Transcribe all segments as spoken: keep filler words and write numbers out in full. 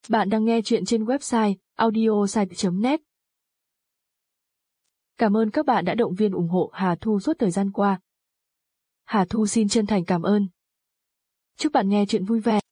Bạn đang nghe chuyện trên website audiosite chấm net. Cảm ơn các bạn đã động viên ủng hộ Hà Thu suốt thời gian qua. Hà Thu xin chân thành cảm ơn. Chúc bạn nghe chuyện vui vẻ.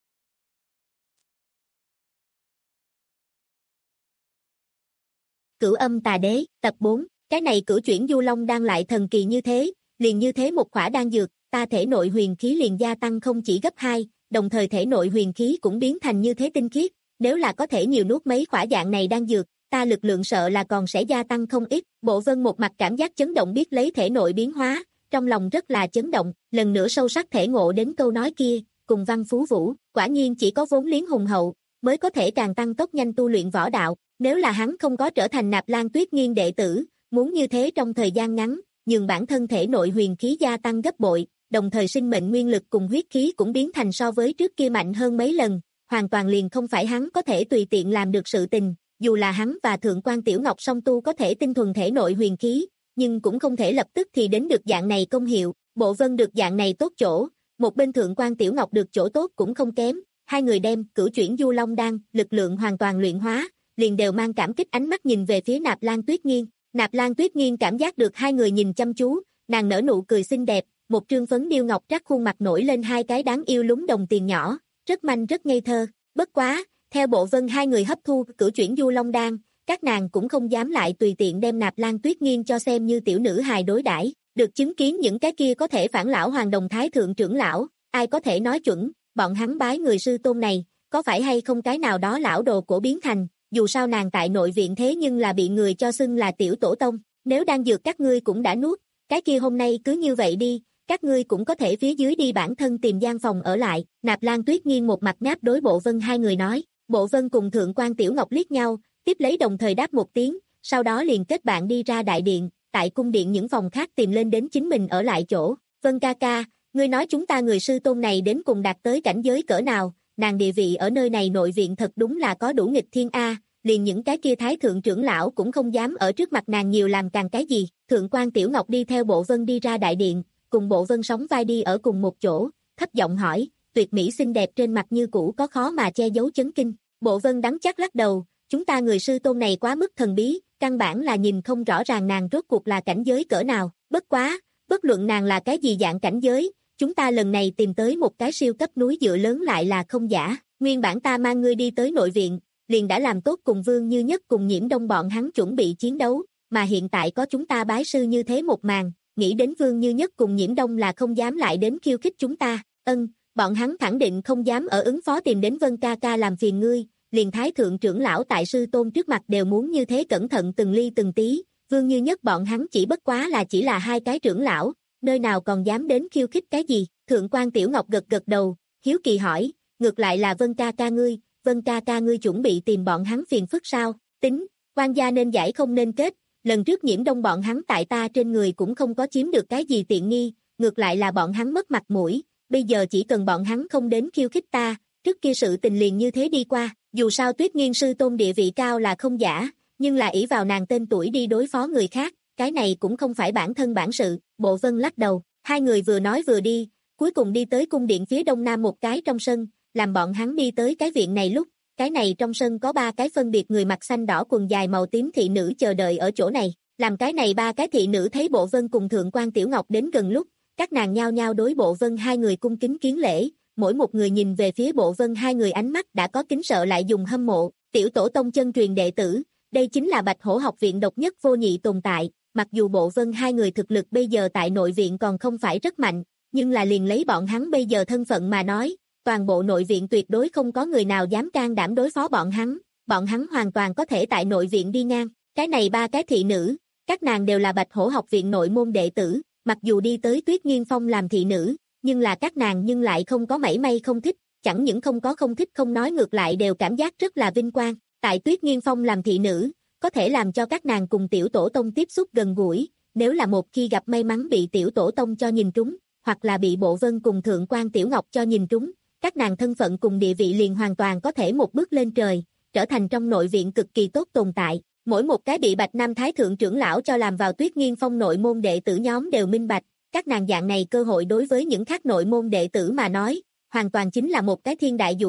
Cửu âm tà đế, tập bốn, cái này cửu chuyển du long đang lại thần kỳ như thế, liền như thế một khỏa đan dược, ta thể nội huyền khí liền gia tăng không chỉ gấp hai, đồng thời thể nội huyền khí cũng biến thành như thế tinh khiết, nếu là có thể nhiều nuốt mấy khỏa dạng này đan dược, ta lực lượng sợ là còn sẽ gia tăng không ít. Bộ Vân một mặt cảm giác chấn động biết lấy thể nội biến hóa, trong lòng rất là chấn động, lần nữa sâu sắc thể ngộ đến câu nói kia, cùng Văn Phú Vũ, quả nhiên chỉ có vốn liếng hùng hậu, mới có thể càng tăng tốc nhanh tu luyện võ đạo, nếu là hắn không có trở thành Nạp Lan Tuyết Nghiên đệ tử, muốn như thế trong thời gian ngắn, nhường bản thân thể nội huyền khí gia tăng gấp bội, đồng thời sinh mệnh nguyên lực cùng huyết khí cũng biến thành so với trước kia mạnh hơn mấy lần, hoàn toàn liền không phải hắn có thể tùy tiện làm được sự tình, dù là hắn và Thượng quan Tiểu Ngọc song tu có thể tinh thuần thể nội huyền khí, nhưng cũng không thể lập tức thì đến được dạng này công hiệu. Bộ Vân được dạng này tốt chỗ, một bên Thượng quan Tiểu Ngọc được chỗ tốt cũng không kém, hai người đem cửu chuyển du long đan, lực lượng hoàn toàn luyện hóa, liền đều mang cảm kích ánh mắt nhìn về phía Nạp Lan Tuyết Nghiên. Nạp Lan Tuyết Nghiên cảm giác được hai người nhìn chăm chú, nàng nở nụ cười xinh đẹp, một trương phấn điêu ngọc trác khuôn mặt nổi lên hai cái đáng yêu lúng đồng tiền nhỏ, rất manh rất ngây thơ. Bất quá, theo Bộ Vân hai người hấp thu cửu chuyển du long đan, các nàng cũng không dám lại tùy tiện đem Nạp Lan Tuyết Nghiên cho xem như tiểu nữ hài đối đãi. Được chứng kiến những cái kia có thể phản lão hoàng đồng thái thượng trưởng lão, ai có thể nói chuẩn, bọn hắn bái người sư tôn này, có phải hay không cái nào đó lão đồ cổ biến thành, dù sao nàng tại nội viện thế nhưng là bị người cho xưng là tiểu tổ tông, nếu đang dược các ngươi cũng đã nuốt, cái kia hôm nay cứ như vậy đi, các ngươi cũng có thể phía dưới đi bản thân tìm gian phòng ở lại. Nạp Lan Tuyết Nghiên một mặt ngáp đối Bộ Vân hai người nói. Bộ Vân cùng Thượng quan Tiểu Ngọc liếc nhau, tiếp lấy đồng thời đáp một tiếng, sau đó liền kết bạn đi ra đại điện, tại cung điện những phòng khác tìm lên đến chính mình ở lại chỗ. Vân ca ca, ngươi nói chúng ta người sư tôn này đến cùng đạt tới cảnh giới cỡ nào, nàng địa vị ở nơi này nội viện thật đúng là có đủ nghịch thiên a, liền những cái kia thái thượng trưởng lão cũng không dám ở trước mặt nàng nhiều làm càng cái gì. Thượng quan Tiểu Ngọc đi theo Bộ Vân đi ra đại điện, cùng Bộ Vân sóng vai đi ở cùng một chỗ, thấp giọng hỏi, tuyệt mỹ xinh đẹp trên mặt như cũ có khó mà che giấu chấn kinh. Bộ Vân đắng chắc lắc đầu, chúng ta người sư tôn này quá mức thần bí, căn bản là nhìn không rõ ràng nàng rốt cuộc là cảnh giới cỡ nào, bất quá, bất luận nàng là cái gì dạng cảnh giới, chúng ta lần này tìm tới một cái siêu cấp núi dựa lớn lại là không giả, nguyên bản ta mang ngươi đi tới nội viện, liền đã làm tốt cùng Vương Như Nhất cùng Nhiễm Đông bọn hắn chuẩn bị chiến đấu, mà hiện tại có chúng ta bái sư như thế một màn, nghĩ đến Vương Như Nhất cùng Nhiễm Đông là không dám lại đến khiêu khích chúng ta, ân, bọn hắn khẳng định không dám ở ứng phó tìm đến Vân ca ca làm phiền ngươi, liền thái thượng trưởng lão tại sư tôn trước mặt đều muốn như thế cẩn thận từng ly từng tí, Vương Như Nhất bọn hắn chỉ bất quá là chỉ là hai cái trưởng lão, nơi nào còn dám đến khiêu khích cái gì. Thượng quan Tiểu Ngọc gật gật đầu, hiếu kỳ hỏi, ngược lại là Vân ca ca ngươi, Vân ca ca ngươi chuẩn bị tìm bọn hắn phiền phức sao, tính, quan gia nên giải không nên kết, lần trước Nhiễm Đông bọn hắn tại ta trên người cũng không có chiếm được cái gì tiện nghi, ngược lại là bọn hắn mất mặt mũi, bây giờ chỉ cần bọn hắn không đến khiêu khích ta, trước kia sự tình liền như thế đi qua, dù sao Tuyết Nghiên sư tôn địa vị cao là không giả, nhưng là ỷ vào nàng tên tuổi đi đối phó người khác, cái này cũng không phải bản thân bản sự. Bộ Vân lắc đầu, hai người vừa nói vừa đi, cuối cùng đi tới cung điện phía đông nam một cái trong sân, làm bọn hắn đi tới cái viện này lúc, cái này trong sân có ba cái phân biệt người mặc xanh đỏ quần dài màu tím thị nữ chờ đợi ở chỗ này, làm cái này ba cái thị nữ thấy Bộ Vân cùng Thượng quan Tiểu Ngọc đến gần lúc, các nàng nhao nhao đối Bộ Vân hai người cung kính kiến lễ, mỗi một người nhìn về phía Bộ Vân hai người ánh mắt đã có kính sợ lại dùng hâm mộ. Tiểu tổ tông chân truyền đệ tử, đây chính là Bạch Hổ học viện độc nhất vô nhị tồn tại, mặc dù Bộ Vân hai người thực lực bây giờ tại nội viện còn không phải rất mạnh, nhưng là liền lấy bọn hắn bây giờ thân phận mà nói, toàn bộ nội viện tuyệt đối không có người nào dám can đảm đối phó bọn hắn, bọn hắn hoàn toàn có thể tại nội viện đi ngang. Cái này ba cái thị nữ, các nàng đều là Bạch Hổ học viện nội môn đệ tử, mặc dù đi tới Tuyết Nghiên Phong làm thị nữ, nhưng là các nàng nhưng lại không có mảy may không thích, chẳng những không có không thích không nói ngược lại đều cảm giác rất là vinh quang, tại Tuyết Nghiên Phong làm thị nữ, có thể làm cho các nàng cùng tiểu tổ tông tiếp xúc gần gũi, nếu là một khi gặp may mắn bị tiểu tổ tông cho nhìn trúng, hoặc là bị Bộ Vân cùng Thượng quan Tiểu Ngọc cho nhìn trúng, các nàng thân phận cùng địa vị liền hoàn toàn có thể một bước lên trời, trở thành trong nội viện cực kỳ tốt tồn tại. Mỗi một cái bị Bạch Nam Thái thượng trưởng lão cho làm vào Tuyết Nghiên Phong nội môn đệ tử nhóm đều minh bạch, các nàng dạng này cơ hội đối với những khác nội môn đệ tử mà nói, hoàn toàn chính là một cái thiên đại dụ hoặc,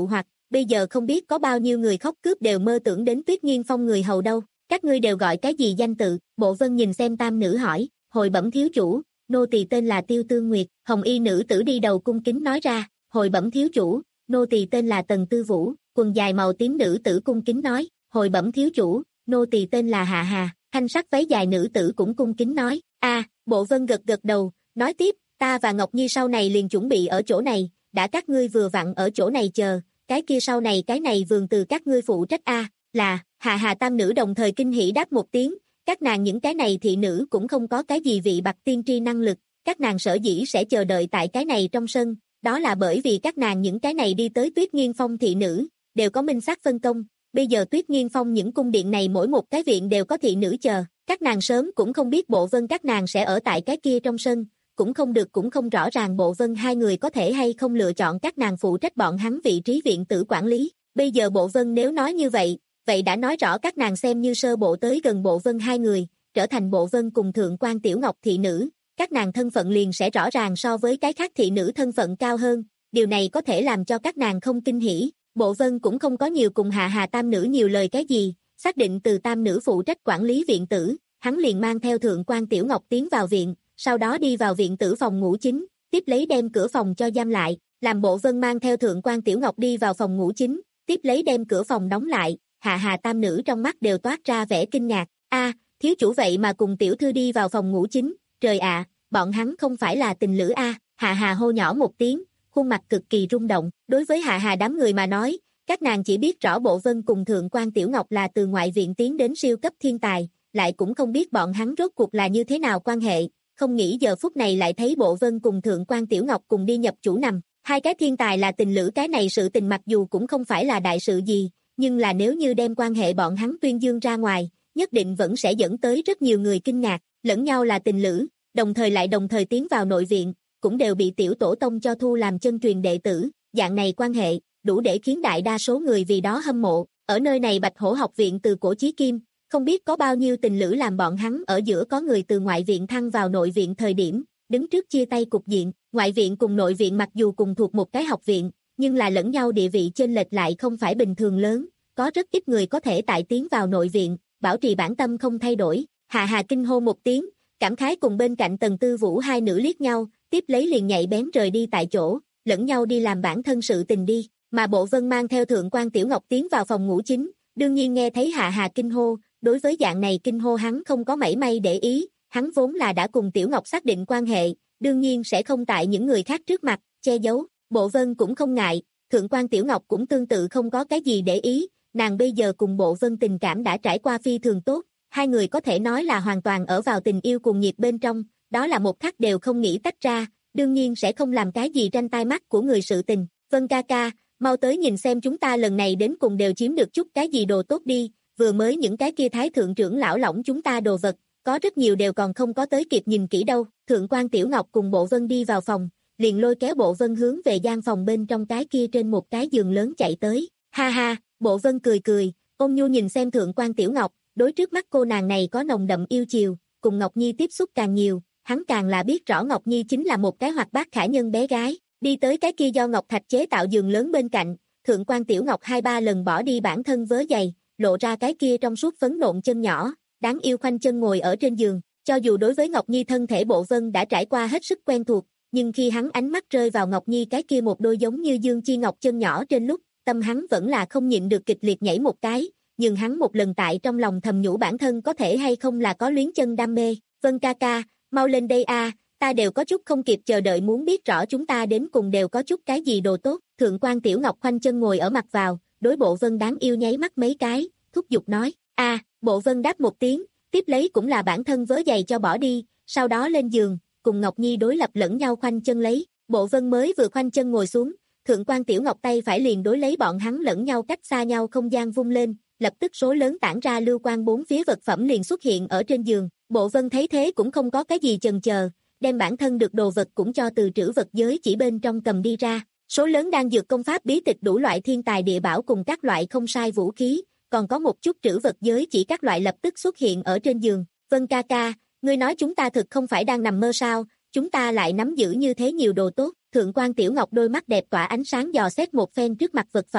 bây giờ không biết có bao nhiêu người khóc cướp đều mơ tưởng đến Tuyết Nghiên Phong người hầu đâu, các ngươi đều gọi cái gì danh tự? Bộ Vân nhìn xem tam nữ hỏi, hồi bẩm thiếu chủ, nô tỳ tên là Tiêu Tương Nguyệt, hồng y nữ tử đi đầu cung kính nói ra, hồi bẩm thiếu chủ, nô tỳ tên là Tần Tư Vũ, quần dài màu tím nữ tử cung kính nói, hồi bẩm thiếu chủ, nô tỳ tên là Hạ Hà, thanh sắc váy dài nữ tử cũng cung kính nói, a, Bộ Vân gật gật đầu, nói tiếp, ta và Ngọc Nhi sau này liền chuẩn bị ở chỗ này, đã các ngươi vừa vặn ở chỗ này chờ, cái kia sau này cái này vườn từ các ngươi phụ trách a, là, Hạ Hà tam nữ đồng thời kinh hỉ đáp một tiếng, các nàng những cái này thị nữ cũng không có cái gì vị bạc tiên tri năng lực, các nàng sở dĩ sẽ chờ đợi tại cái này trong sân, đó là bởi vì các nàng những cái này đi tới Tuyết Nghiên Phong thị nữ, đều có minh xác phân công, bây giờ Tuyết Nghiên Phong những cung điện này mỗi một cái viện đều có thị nữ chờ, các nàng sớm cũng không biết Bộ Vân các nàng sẽ ở tại cái kia trong sân, cũng không được cũng không rõ ràng Bộ Vân hai người có thể hay không lựa chọn các nàng phụ trách bọn hắn vị trí viện tử quản lý, bây giờ Bộ Vân nếu nói như vậy, vậy đã nói rõ các nàng xem như sơ bộ tới gần Bộ Vân hai người, trở thành Bộ Vân cùng Thượng quan Tiểu Ngọc thị nữ, các nàng thân phận liền sẽ rõ ràng so với cái khác thị nữ thân phận cao hơn, điều này có thể làm cho các nàng không kinh hỉ. Bộ Vân cũng không có nhiều cùng Hạ Hà tam nữ nhiều lời cái gì, xác định từ tam nữ phụ trách quản lý viện tử, hắn liền mang theo Thượng quan Tiểu Ngọc tiến vào viện, sau đó đi vào viện tử phòng ngủ chính, tiếp lấy đem cửa phòng cho giam lại, làm Bộ Vân mang theo Thượng quan Tiểu Ngọc đi vào phòng ngủ chính, tiếp lấy đem cửa phòng đóng lại, Hạ Hà tam nữ trong mắt đều toát ra vẻ kinh ngạc, a, thiếu chủ vậy mà cùng tiểu thư đi vào phòng ngủ chính, trời ạ, bọn hắn không phải là tình lữ a, Hạ Hà hô nhỏ một tiếng, khuôn mặt cực kỳ rung động, đối với Hạ Hà đám người mà nói, các nàng chỉ biết rõ Bộ Vân cùng Thượng quan Tiểu Ngọc là từ ngoại viện tiến đến siêu cấp thiên tài, lại cũng không biết bọn hắn rốt cuộc là như thế nào quan hệ, không nghĩ giờ phút này lại thấy Bộ Vân cùng Thượng quan Tiểu Ngọc cùng đi nhập chủ nằm, hai cái thiên tài là tình lữ cái này sự tình mặc dù cũng không phải là đại sự gì, nhưng là nếu như đem quan hệ bọn hắn tuyên dương ra ngoài, nhất định vẫn sẽ dẫn tới rất nhiều người kinh ngạc, lẫn nhau là tình lữ, đồng thời lại đồng thời tiến vào nội viện, cũng đều bị tiểu tổ tông cho thu làm chân truyền đệ tử, dạng này quan hệ, đủ để khiến đại đa số người vì đó hâm mộ, ở nơi này Bạch Hổ học viện từ cổ chí kim, không biết có bao nhiêu tình lữ làm bọn hắn ở giữa có người từ ngoại viện thăng vào nội viện thời điểm, đứng trước chia tay cục diện, ngoại viện cùng nội viện mặc dù cùng thuộc một cái học viện, nhưng là lẫn nhau địa vị chênh lệch lại không phải bình thường lớn, có rất ít người có thể tại tiến vào nội viện, bảo trì bản tâm không thay đổi. Hạ Hà kinh hô một tiếng, cảm khái cùng bên cạnh Tần Tư Vũ hai nữ liếc nhau, tiếp lấy liền nhạy bén rời đi tại chỗ, lẫn nhau đi làm bản thân sự tình đi, mà Bộ Vân mang theo Thượng quan Tiểu Ngọc tiến vào phòng ngủ chính, đương nhiên nghe thấy Hạ Hà kinh hô, đối với dạng này kinh hô hắn không có mảy may để ý, hắn vốn là đã cùng Tiểu Ngọc xác định quan hệ, đương nhiên sẽ không tại những người khác trước mặt che giấu, Bộ Vân cũng không ngại, Thượng quan Tiểu Ngọc cũng tương tự không có cái gì để ý, nàng bây giờ cùng Bộ Vân tình cảm đã trải qua phi thường tốt, hai người có thể nói là hoàn toàn ở vào tình yêu cuồng nhiệt bên trong, đó là một khắc đều không nghĩ tách ra, đương nhiên sẽ không làm cái gì tranh tai mắt của người sự tình. Vân ca ca, mau tới nhìn xem chúng ta lần này đến cùng đều chiếm được chút cái gì đồ tốt đi, vừa mới những cái kia thái thượng trưởng lão lỏng chúng ta đồ vật, có rất nhiều đều còn không có tới kịp nhìn kỹ đâu. Thượng quan Tiểu Ngọc cùng Bộ Vân đi vào phòng, liền lôi kéo Bộ Vân hướng về gian phòng bên trong cái kia trên một cái giường lớn chạy tới. Ha ha, Bộ Vân cười cười, ôn nhu nhìn xem Thượng quan Tiểu Ngọc, đối trước mắt cô nàng này có nồng đậm yêu chiều, cùng Ngọc Nhi tiếp xúc càng nhiều, hắn càng là biết rõ Ngọc Nhi chính là một cái hoạt bát khả nhân bé gái, đi tới cái kia do ngọc thạch chế tạo giường lớn bên cạnh, Thượng quan Tiểu Ngọc hai ba lần bỏ đi bản thân vớ giày, lộ ra cái kia trong suốt phấn nộn chân nhỏ, đáng yêu khoanh chân ngồi ở trên giường, cho dù đối với Ngọc Nhi thân thể Bộ Vân đã trải qua hết sức quen thuộc, nhưng khi hắn ánh mắt rơi vào Ngọc Nhi cái kia một đôi giống như dương chi ngọc chân nhỏ trên lúc, tâm hắn vẫn là không nhịn được kịch liệt nhảy một cái, nhưng hắn một lần tại trong lòng thầm nhủ bản thân có thể hay không là có luyến chân đam mê. Vân ca ca, mau lên đây a, ta đều có chút không kịp chờ đợi muốn biết rõ chúng ta đến cùng đều có chút cái gì đồ tốt. Thượng quan Tiểu Ngọc khoanh chân ngồi ở mặt vào, đối Bộ Vân đáng yêu nháy mắt mấy cái, thúc giục nói, a, Bộ Vân đáp một tiếng, tiếp lấy cũng là bản thân vớ giày cho bỏ đi, sau đó lên giường, cùng Ngọc Nhi đối lập lẫn nhau khoanh chân lấy, Bộ Vân mới vừa khoanh chân ngồi xuống, Thượng quan Tiểu Ngọc tay phải liền đối lấy bọn hắn lẫn nhau cách xa nhau không gian vung lên, lập tức số lớn tản ra lưu quang bốn phía vật phẩm liền xuất hiện ở trên giường, Bộ Vân thấy thế cũng không có cái gì chần chờ, đem bản thân được đồ vật cũng cho từ trữ vật giới chỉ bên trong cầm đi ra, số lớn đang dược công pháp bí tịch đủ loại thiên tài địa bảo cùng các loại không sai vũ khí, còn có một chút trữ vật giới chỉ các loại lập tức xuất hiện ở trên giường. Vân ca ca, ngươi nói chúng ta thực không phải đang nằm mơ sao, chúng ta lại nắm giữ như thế nhiều đồ tốt. Thượng quan Tiểu Ngọc đôi mắt đẹp tỏa ánh sáng dò xét một phen trước mặt vật phẩm,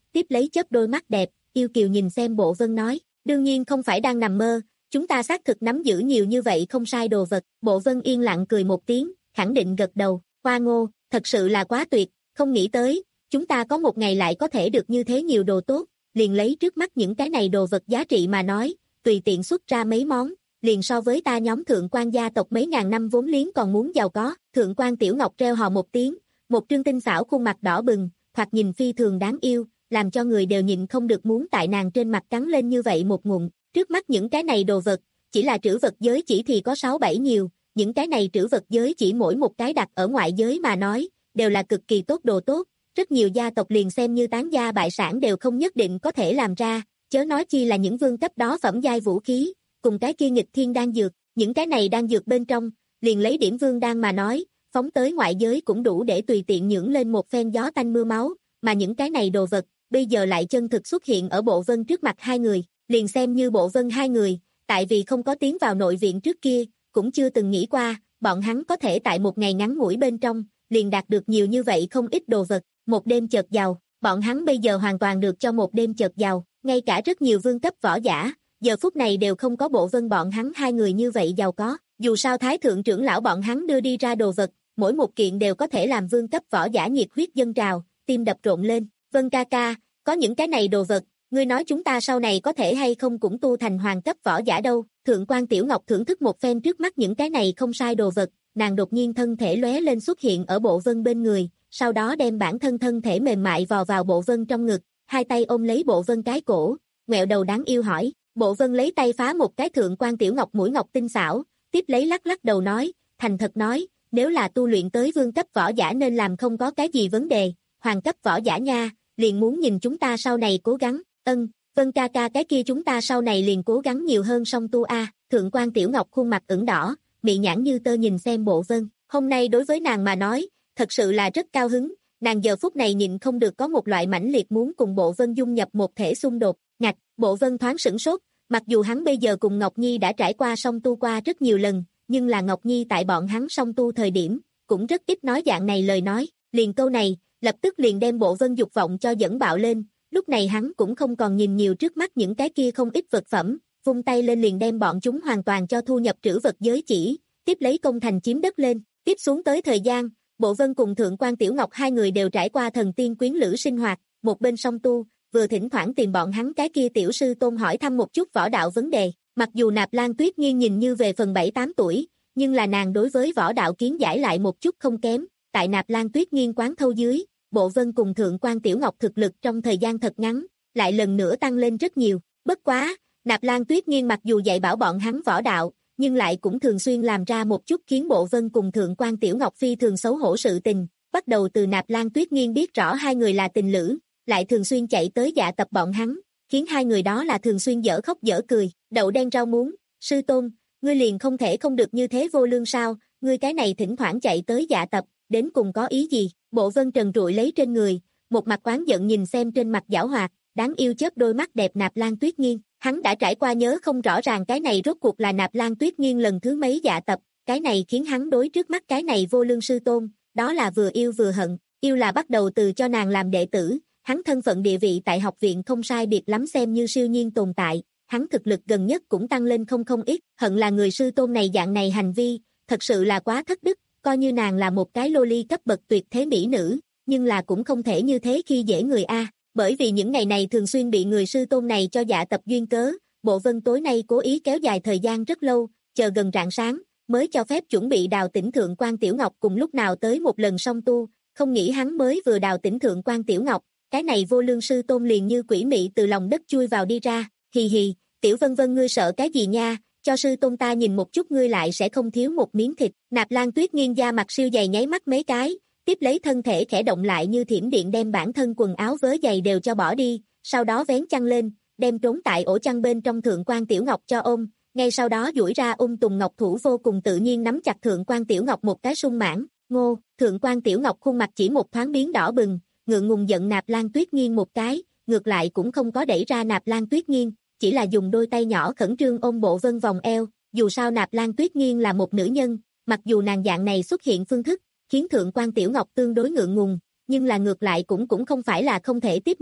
tiếp lấy chớp đôi mắt đẹp, yêu kiều nhìn xem Bộ Vân nói, đương nhiên không phải đang nằm mơ, chúng ta xác thực nắm giữ nhiều như vậy không sai đồ vật. Bộ Vân yên lặng cười một tiếng, khẳng định gật đầu, Hoa Ngô, thật sự là quá tuyệt, không nghĩ tới, chúng ta có một ngày lại có thể được như thế nhiều đồ tốt, liền lấy trước mắt những cái này đồ vật giá trị mà nói, tùy tiện xuất ra mấy món, liền so với ta nhóm thượng quan gia tộc mấy ngàn năm vốn liếng còn muốn giàu có. Thượng quan Tiểu Ngọc reo hò một tiếng, một trương tinh xảo khuôn mặt đỏ bừng, thoạt nhìn phi thường đáng yêu, làm cho người đều nhịn không được muốn tại nàng trên mặt cắn lên như vậy một ngụm. Trước mắt những cái này đồ vật, chỉ là trữ vật giới chỉ thì có sáu bảy nhiều, những cái này trữ vật giới chỉ mỗi một cái đặt ở ngoại giới mà nói, đều là cực kỳ tốt đồ tốt, rất nhiều gia tộc liền xem như tán gia bại sản đều không nhất định có thể làm ra, chớ nói chi là những vương cấp đó phẩm giai vũ khí, cùng cái kia nghịch thiên đan dược, những cái này đan dược bên trong, liền lấy điểm vương đan mà nói, phóng tới ngoại giới cũng đủ để tùy tiện nhưỡng lên một phen gió tanh mưa máu, mà những cái này đồ vật, bây giờ lại chân thực xuất hiện ở Bộ Vân trước mặt hai người, liền xem như Bộ Vân hai người, tại vì không có tiến vào nội viện trước kia, cũng chưa từng nghĩ qua, bọn hắn có thể tại một ngày ngắn ngủi bên trong, liền đạt được nhiều như vậy không ít đồ vật, một đêm chợt giàu, bọn hắn bây giờ hoàn toàn được cho một đêm chợt giàu, ngay cả rất nhiều vương cấp võ giả, giờ phút này đều không có Bộ Vân bọn hắn hai người như vậy giàu có, dù sao Thái Thượng trưởng lão bọn hắn đưa đi ra đồ vật, mỗi một kiện đều có thể làm vương cấp võ giả nhiệt huyết dâng trào, tim đập rộn lên, Vân ca ca, có những cái này đồ vật, ngươi nói chúng ta sau này có thể hay không cũng tu thành hoàng cấp võ giả đâu. Thượng quan Tiểu Ngọc thưởng thức một phen trước mắt những cái này không sai đồ vật, nàng đột nhiên thân thể lóe lên xuất hiện ở Bộ Vân bên người, sau đó đem bản thân thân thể mềm mại vò vào Bộ Vân trong ngực, hai tay ôm lấy Bộ Vân cái cổ, ngẹo đầu đáng yêu hỏi. Bộ Vân lấy tay phá một cái Thượng quan Tiểu Ngọc mũi ngọc tinh xảo, tiếp lấy lắc lắc đầu nói, thành thật nói, nếu là tu luyện tới vương cấp võ giả nên làm không có cái gì vấn đề, hoàng cấp võ giả nha, liền muốn nhìn chúng ta sau này cố gắng. Ân, Vân ca ca cái kia chúng ta sau này liền cố gắng nhiều hơn song tu a. Thượng quan Tiểu Ngọc khuôn mặt ửng đỏ, mị nhãn như tơ nhìn xem Bộ Vân, hôm nay đối với nàng mà nói, thật sự là rất cao hứng, nàng giờ phút này nhịn không được có một loại mãnh liệt muốn cùng Bộ Vân dung nhập một thể xung đột. Ngạch, Bộ Vân thoáng sửng sốt, mặc dù hắn bây giờ cùng Ngọc Nhi đã trải qua song tu qua rất nhiều lần, nhưng là Ngọc Nhi tại bọn hắn song tu thời điểm, cũng rất ít nói dạng này lời nói, liền câu này, lập tức liền đem Bộ Vân dục vọng cho dẫn bạo lên, lúc này hắn cũng không còn nhìn nhiều trước mắt những cái kia không ít vật phẩm, vung tay lên liền đem bọn chúng hoàn toàn cho thu nhập trữ vật giới chỉ, tiếp lấy công thành chiếm đất lên, tiếp xuống tới thời gian, Bộ Vân cùng Thượng quan Tiểu Ngọc hai người đều trải qua thần tiên quyến lữ sinh hoạt, một bên song tu, vừa thỉnh thoảng tìm bọn hắn cái kia tiểu sư tôn hỏi thăm một chút võ đạo vấn đề, mặc dù Nạp Lan Tuyết Nghiên nhìn như về phần bảy tám tuổi, nhưng là nàng đối với võ đạo kiến giải lại một chút không kém, tại Nạp Lan Tuyết Nghiên quán thâu dưới, Bộ Vân cùng Thượng quan Tiểu Ngọc thực lực trong thời gian thật ngắn, lại lần nữa tăng lên rất nhiều, bất quá, Nạp Lan Tuyết Nghiên mặc dù dạy bảo bọn hắn võ đạo, nhưng lại cũng thường xuyên làm ra một chút khiến Bộ Vân cùng Thượng quan Tiểu Ngọc phi thường xấu hổ sự tình, bắt đầu từ Nạp Lan Tuyết Nghiên biết rõ hai người là tình lữ, lại thường xuyên chạy tới dạ tập bọn hắn, khiến hai người đó là thường xuyên dở khóc dở cười, đậu đen rau muống, sư tôn, ngươi liền không thể không được như thế vô lương sao, ngươi cái này thỉnh thoảng chạy tới dạ tập, đến cùng có ý gì? Bộ Vân trần trụi lấy trên người, một mặt oán giận nhìn xem trên mặt giảo hoạt, đáng yêu chớp đôi mắt đẹp Nạp Lan Tuyết Nghiên, hắn đã trải qua nhớ không rõ ràng cái này rốt cuộc là Nạp Lan Tuyết Nghiên lần thứ mấy dạ tập, cái này khiến hắn đối trước mắt cái này vô lương sư tôn, đó là vừa yêu vừa hận, yêu là bắt đầu từ cho nàng làm đệ tử, hắn thân phận địa vị tại học viện không sai biệt lắm xem như siêu nhiên tồn tại, hắn thực lực gần nhất cũng tăng lên không không ít, hận là người sư tôn này dạng này hành vi, thật sự là quá thất đức, coi như nàng là một cái loli cấp bậc tuyệt thế mỹ nữ, nhưng là cũng không thể như thế khi dễ người a, bởi vì những ngày này thường xuyên bị người sư tôn này cho dạ tập duyên cớ, Bộ Vân tối nay cố ý kéo dài thời gian rất lâu, chờ gần rạng sáng, mới cho phép chuẩn bị đào tỉnh Thượng quan Tiểu Ngọc cùng lúc nào tới một lần song tu, không nghĩ hắn mới vừa đào tỉnh Thượng quan Tiểu Ngọc, cái này vô lương sư tôn liền như quỷ mị từ lòng đất chui vào đi ra, hì hì, Tiểu Vân Vân ngươi sợ cái gì nha, cho sư tôn ta nhìn một chút ngươi lại sẽ không thiếu một miếng thịt. Nạp Lan Tuyết Nghiên da mặt siêu dày nháy mắt mấy cái, tiếp lấy thân thể khẽ động lại như thiểm điện đem bản thân quần áo vớ giày đều cho bỏ đi, sau đó vén chăn lên, đem trốn tại ổ chăn bên trong Thượng quan Tiểu Ngọc cho ôm, ngay sau đó duỗi ra ung tùng ngọc thủ vô cùng tự nhiên nắm chặt Thượng quan Tiểu Ngọc một cái sung mãn, ngô, Thượng quan Tiểu Ngọc khuôn mặt chỉ một thoáng biến đỏ bừng, ngượng ngùng giận Nạp Lan Tuyết Nghiên một cái, ngược lại cũng không có đẩy ra Nạp Lan Tuyết Nghiên, chỉ là dùng đôi tay nhỏ khẩn trương ôm Bộ Vân vòng eo, dù sao Nạp Lan Tuyết Nghiên là một nữ nhân, mặc dù nàng dạng này xuất hiện phương thức, khiến Thượng quan Tiểu Ngọc tương đối ngượng ngùng, nhưng là ngược lại cũng cũng không phải là không thể tiếp nhận,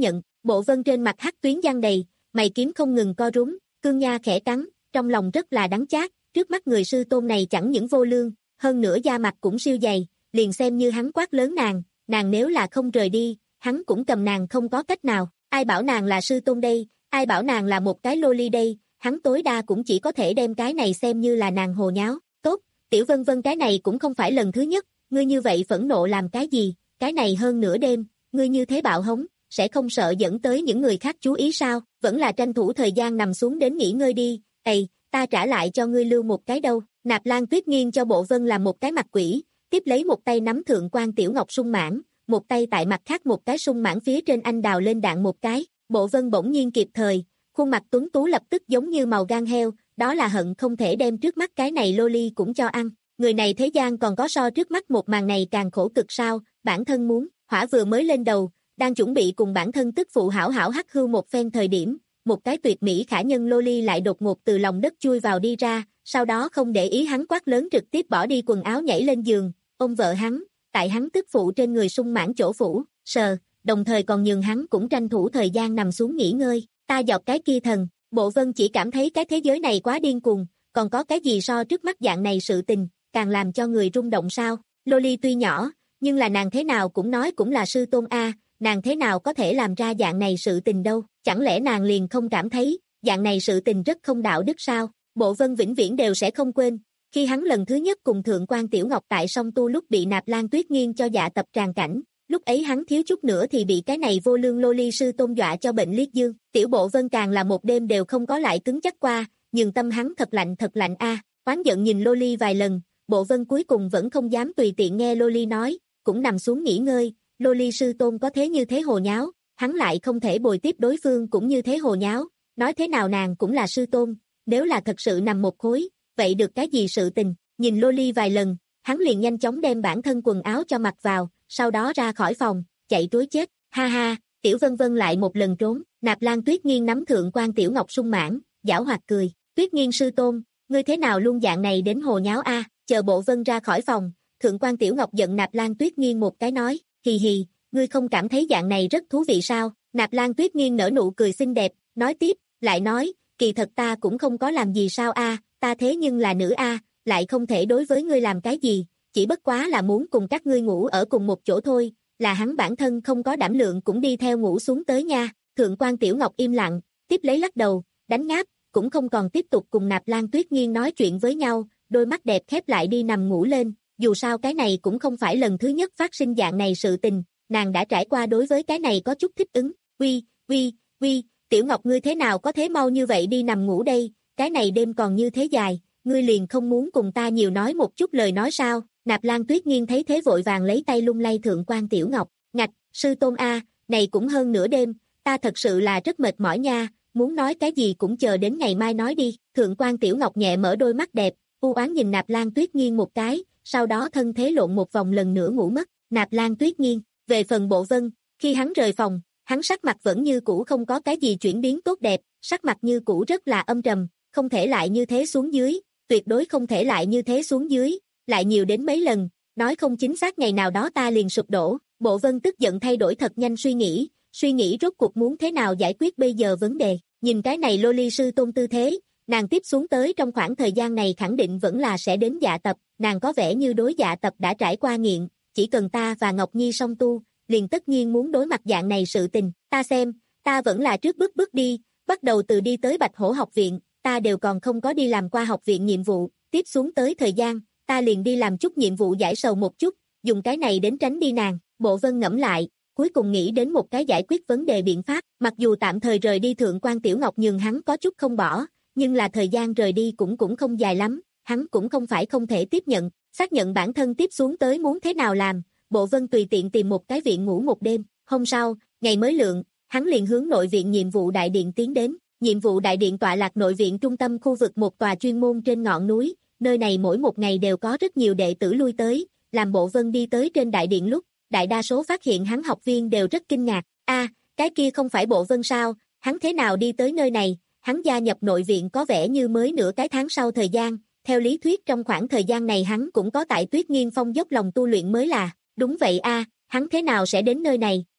Bộ Vân trên mặt hắc tuyến giăng đầy, mày kiếm không ngừng co rúm, cương nha khẽ cắn, trong lòng rất là đắng chát, trước mắt người sư tôn này chẳng những vô lương, hơn nữa da mặt cũng siêu dày, liền xem như hắn quát lớn nàng, nàng nếu là không rời đi, hắn cũng cầm nàng không có cách nào, ai bảo nàng là sư tôn đây, ai bảo nàng là một cái loli đây, hắn tối đa cũng chỉ có thể đem cái này xem như là nàng hồ nháo, tốt, Tiểu Vân Vân cái này cũng không phải lần thứ nhất, ngươi như vậy phẫn nộ làm cái gì, cái này hơn nửa đêm, ngươi như thế bạo hống, sẽ không sợ dẫn tới những người khác chú ý sao, vẫn là tranh thủ thời gian nằm xuống đến nghỉ ngơi đi, ầy, ta trả lại cho ngươi lưu một cái đâu, Nạp Lan Tuyết nghiêng cho Bộ Vân làm một cái mặt quỷ, tiếp lấy một tay nắm thượng quan Tiểu Ngọc sung mãn, một tay tại mặt khác một cái sung mãn phía trên anh đào lên đạn một cái, Bộ Vân bỗng nhiên kịp thời, khuôn mặt tuấn tú lập tức giống như màu gan heo, đó là hận không thể đem trước mắt cái này loli cũng cho ăn, người này thế gian còn có so trước mắt một màn này càng khổ cực sao, bản thân muốn, hỏa vừa mới lên đầu, đang chuẩn bị cùng bản thân tức phụ hảo hảo hắc hưu một phen thời điểm, một cái tuyệt mỹ khả nhân loli lại đột ngột từ lòng đất chui vào đi ra, sau đó không để ý hắn quát lớn trực tiếp bỏ đi quần áo nhảy lên giường, ôm vợ hắn, tại hắn tức phụ trên người sung mãn chỗ phủ, sờ, đồng thời còn nhường hắn cũng tranh thủ thời gian nằm xuống nghỉ ngơi, ta dọc cái kia thần, Bộ Vân chỉ cảm thấy cái thế giới này quá điên cuồng, còn có cái gì so trước mắt dạng này sự tình, càng làm cho người rung động sao, loli tuy nhỏ, nhưng là nàng thế nào cũng nói cũng là sư tôn A, nàng thế nào có thể làm ra dạng này sự tình đâu, chẳng lẽ nàng liền không cảm thấy, dạng này sự tình rất không đạo đức sao, Bộ Vân vĩnh viễn đều sẽ không quên, khi hắn lần thứ nhất cùng Thượng quan Tiểu Ngọc tại song tu lúc bị Nạp Lan Tuyết nghiêng cho dạ tập tràn cảnh, lúc ấy hắn thiếu chút nữa thì bị cái này vô lương loli sư tôn dọa cho bệnh liệt dương, Tiểu Bộ Vân càng là một đêm đều không có lại cứng chắc qua, nhưng tâm hắn thật lạnh thật lạnh a, oán giận nhìn loli vài lần, Bộ Vân cuối cùng vẫn không dám tùy tiện nghe loli nói, cũng nằm xuống nghỉ ngơi, loli sư tôn có thế như thế hồ nháo, hắn lại không thể bồi tiếp đối phương cũng như thế hồ nháo, nói thế nào nàng cũng là sư tôn, nếu là thật sự nằm một khối, vậy được cái gì sự tình, nhìn loli vài lần, hắn liền nhanh chóng đem bản thân quần áo cho mặc vào, sau đó ra khỏi phòng, chạy trối chết, ha ha, Tiểu Vân Vân lại một lần trốn, Nạp Lan Tuyết nghiêng nắm thượng quan Tiểu Ngọc sung mãn, giảo hoạt cười, Tuyết nghiêng sư tôn, ngươi thế nào luôn dạng này đến hồ nháo a, chờ Bộ Vân ra khỏi phòng, thượng quan Tiểu Ngọc giận Nạp Lan Tuyết nghiêng một cái nói, hì hì, ngươi không cảm thấy dạng này rất thú vị sao, Nạp Lan Tuyết nghiêng nở nụ cười xinh đẹp, nói tiếp, lại nói, kỳ thật ta cũng không có làm gì sao a, ta thế nhưng là nữ a, lại không thể đối với ngươi làm cái gì, chỉ bất quá là muốn cùng các ngươi ngủ ở cùng một chỗ thôi, là hắn bản thân không có đảm lượng cũng đi theo ngủ xuống tới nha, thượng quan Tiểu Ngọc im lặng, tiếp lấy lắc đầu, đánh ngáp, cũng không còn tiếp tục cùng Nạp Lan Tuyết nghiêng nói chuyện với nhau, đôi mắt đẹp khép lại đi nằm ngủ lên, dù sao cái này cũng không phải lần thứ nhất phát sinh dạng này sự tình, nàng đã trải qua đối với cái này có chút thích ứng, uy, uy, uy, Tiểu Ngọc ngươi thế nào có thế mau như vậy đi nằm ngủ đây, cái này đêm còn như thế dài, ngươi liền không muốn cùng ta nhiều nói một chút lời nói sao, Nạp Lan Tuyết nghiêng thấy thế vội vàng lấy tay lung lay thượng quan Tiểu Ngọc, ngạch, sư tôn a, này cũng hơn nửa đêm, ta thật sự là rất mệt mỏi nha, muốn nói cái gì cũng chờ đến ngày mai nói đi, thượng quan Tiểu Ngọc nhẹ mở đôi mắt đẹp, u oán nhìn Nạp Lan Tuyết nghiêng một cái, sau đó thân thế lộn một vòng lần nữa ngủ mất, Nạp Lan Tuyết nghiêng, về phần Bộ Vân, khi hắn rời phòng, hắn sắc mặt vẫn như cũ không có cái gì chuyển biến tốt đẹp, sắc mặt như cũ rất là âm trầm, không thể lại như thế xuống dưới, tuyệt đối không thể lại như thế xuống dưới, lại nhiều đến mấy lần, nói không chính xác ngày nào đó ta liền sụp đổ, Bộ Vân tức giận thay đổi thật nhanh suy nghĩ, suy nghĩ rốt cuộc muốn thế nào giải quyết bây giờ vấn đề, nhìn cái này loli sư tôn tư thế, nàng tiếp xuống tới trong khoảng thời gian này khẳng định vẫn là sẽ đến dạ tập, nàng có vẻ như đối dạ tập đã trải qua nghiện, chỉ cần ta và Ngọc Nhi song tu, liền tất nhiên muốn đối mặt dạng này sự tình, ta xem, ta vẫn là trước bước bước đi, bắt đầu từ đi tới Bạch Hổ học viện, ta đều còn không có đi làm qua học viện nhiệm vụ, tiếp xuống tới thời gian, ta liền đi làm chút nhiệm vụ giải sầu một chút, dùng cái này đến tránh đi nàng, Bộ Vân ngẫm lại, cuối cùng nghĩ đến một cái giải quyết vấn đề biện pháp, mặc dù tạm thời rời đi thượng quan Tiểu Ngọc nhường hắn có chút không bỏ, nhưng là thời gian rời đi cũng cũng không dài lắm, hắn cũng không phải không thể tiếp nhận, xác nhận bản thân tiếp xuống tới muốn thế nào làm, Bộ Vân tùy tiện tìm một cái viện ngủ một đêm, hôm sau, ngày mới lượng, hắn liền hướng nội viện nhiệm vụ đại điện tiến đến, nhiệm vụ đại điện tọa lạc nội viện trung tâm khu vực một tòa chuyên môn trên ngọn núi, nơi này mỗi một ngày đều có rất nhiều đệ tử lui tới, làm Bộ Vân đi tới trên đại điện lúc, đại đa số phát hiện hắn học viên đều rất kinh ngạc, a, cái kia không phải Bộ Vân sao, hắn thế nào đi tới nơi này, hắn gia nhập nội viện có vẻ như mới nửa cái tháng sau thời gian, theo lý thuyết trong khoảng thời gian này hắn cũng có tại Tuyết Nghiên Phong dốc lòng tu luyện mới là, đúng vậy a, hắn thế nào sẽ đến nơi này,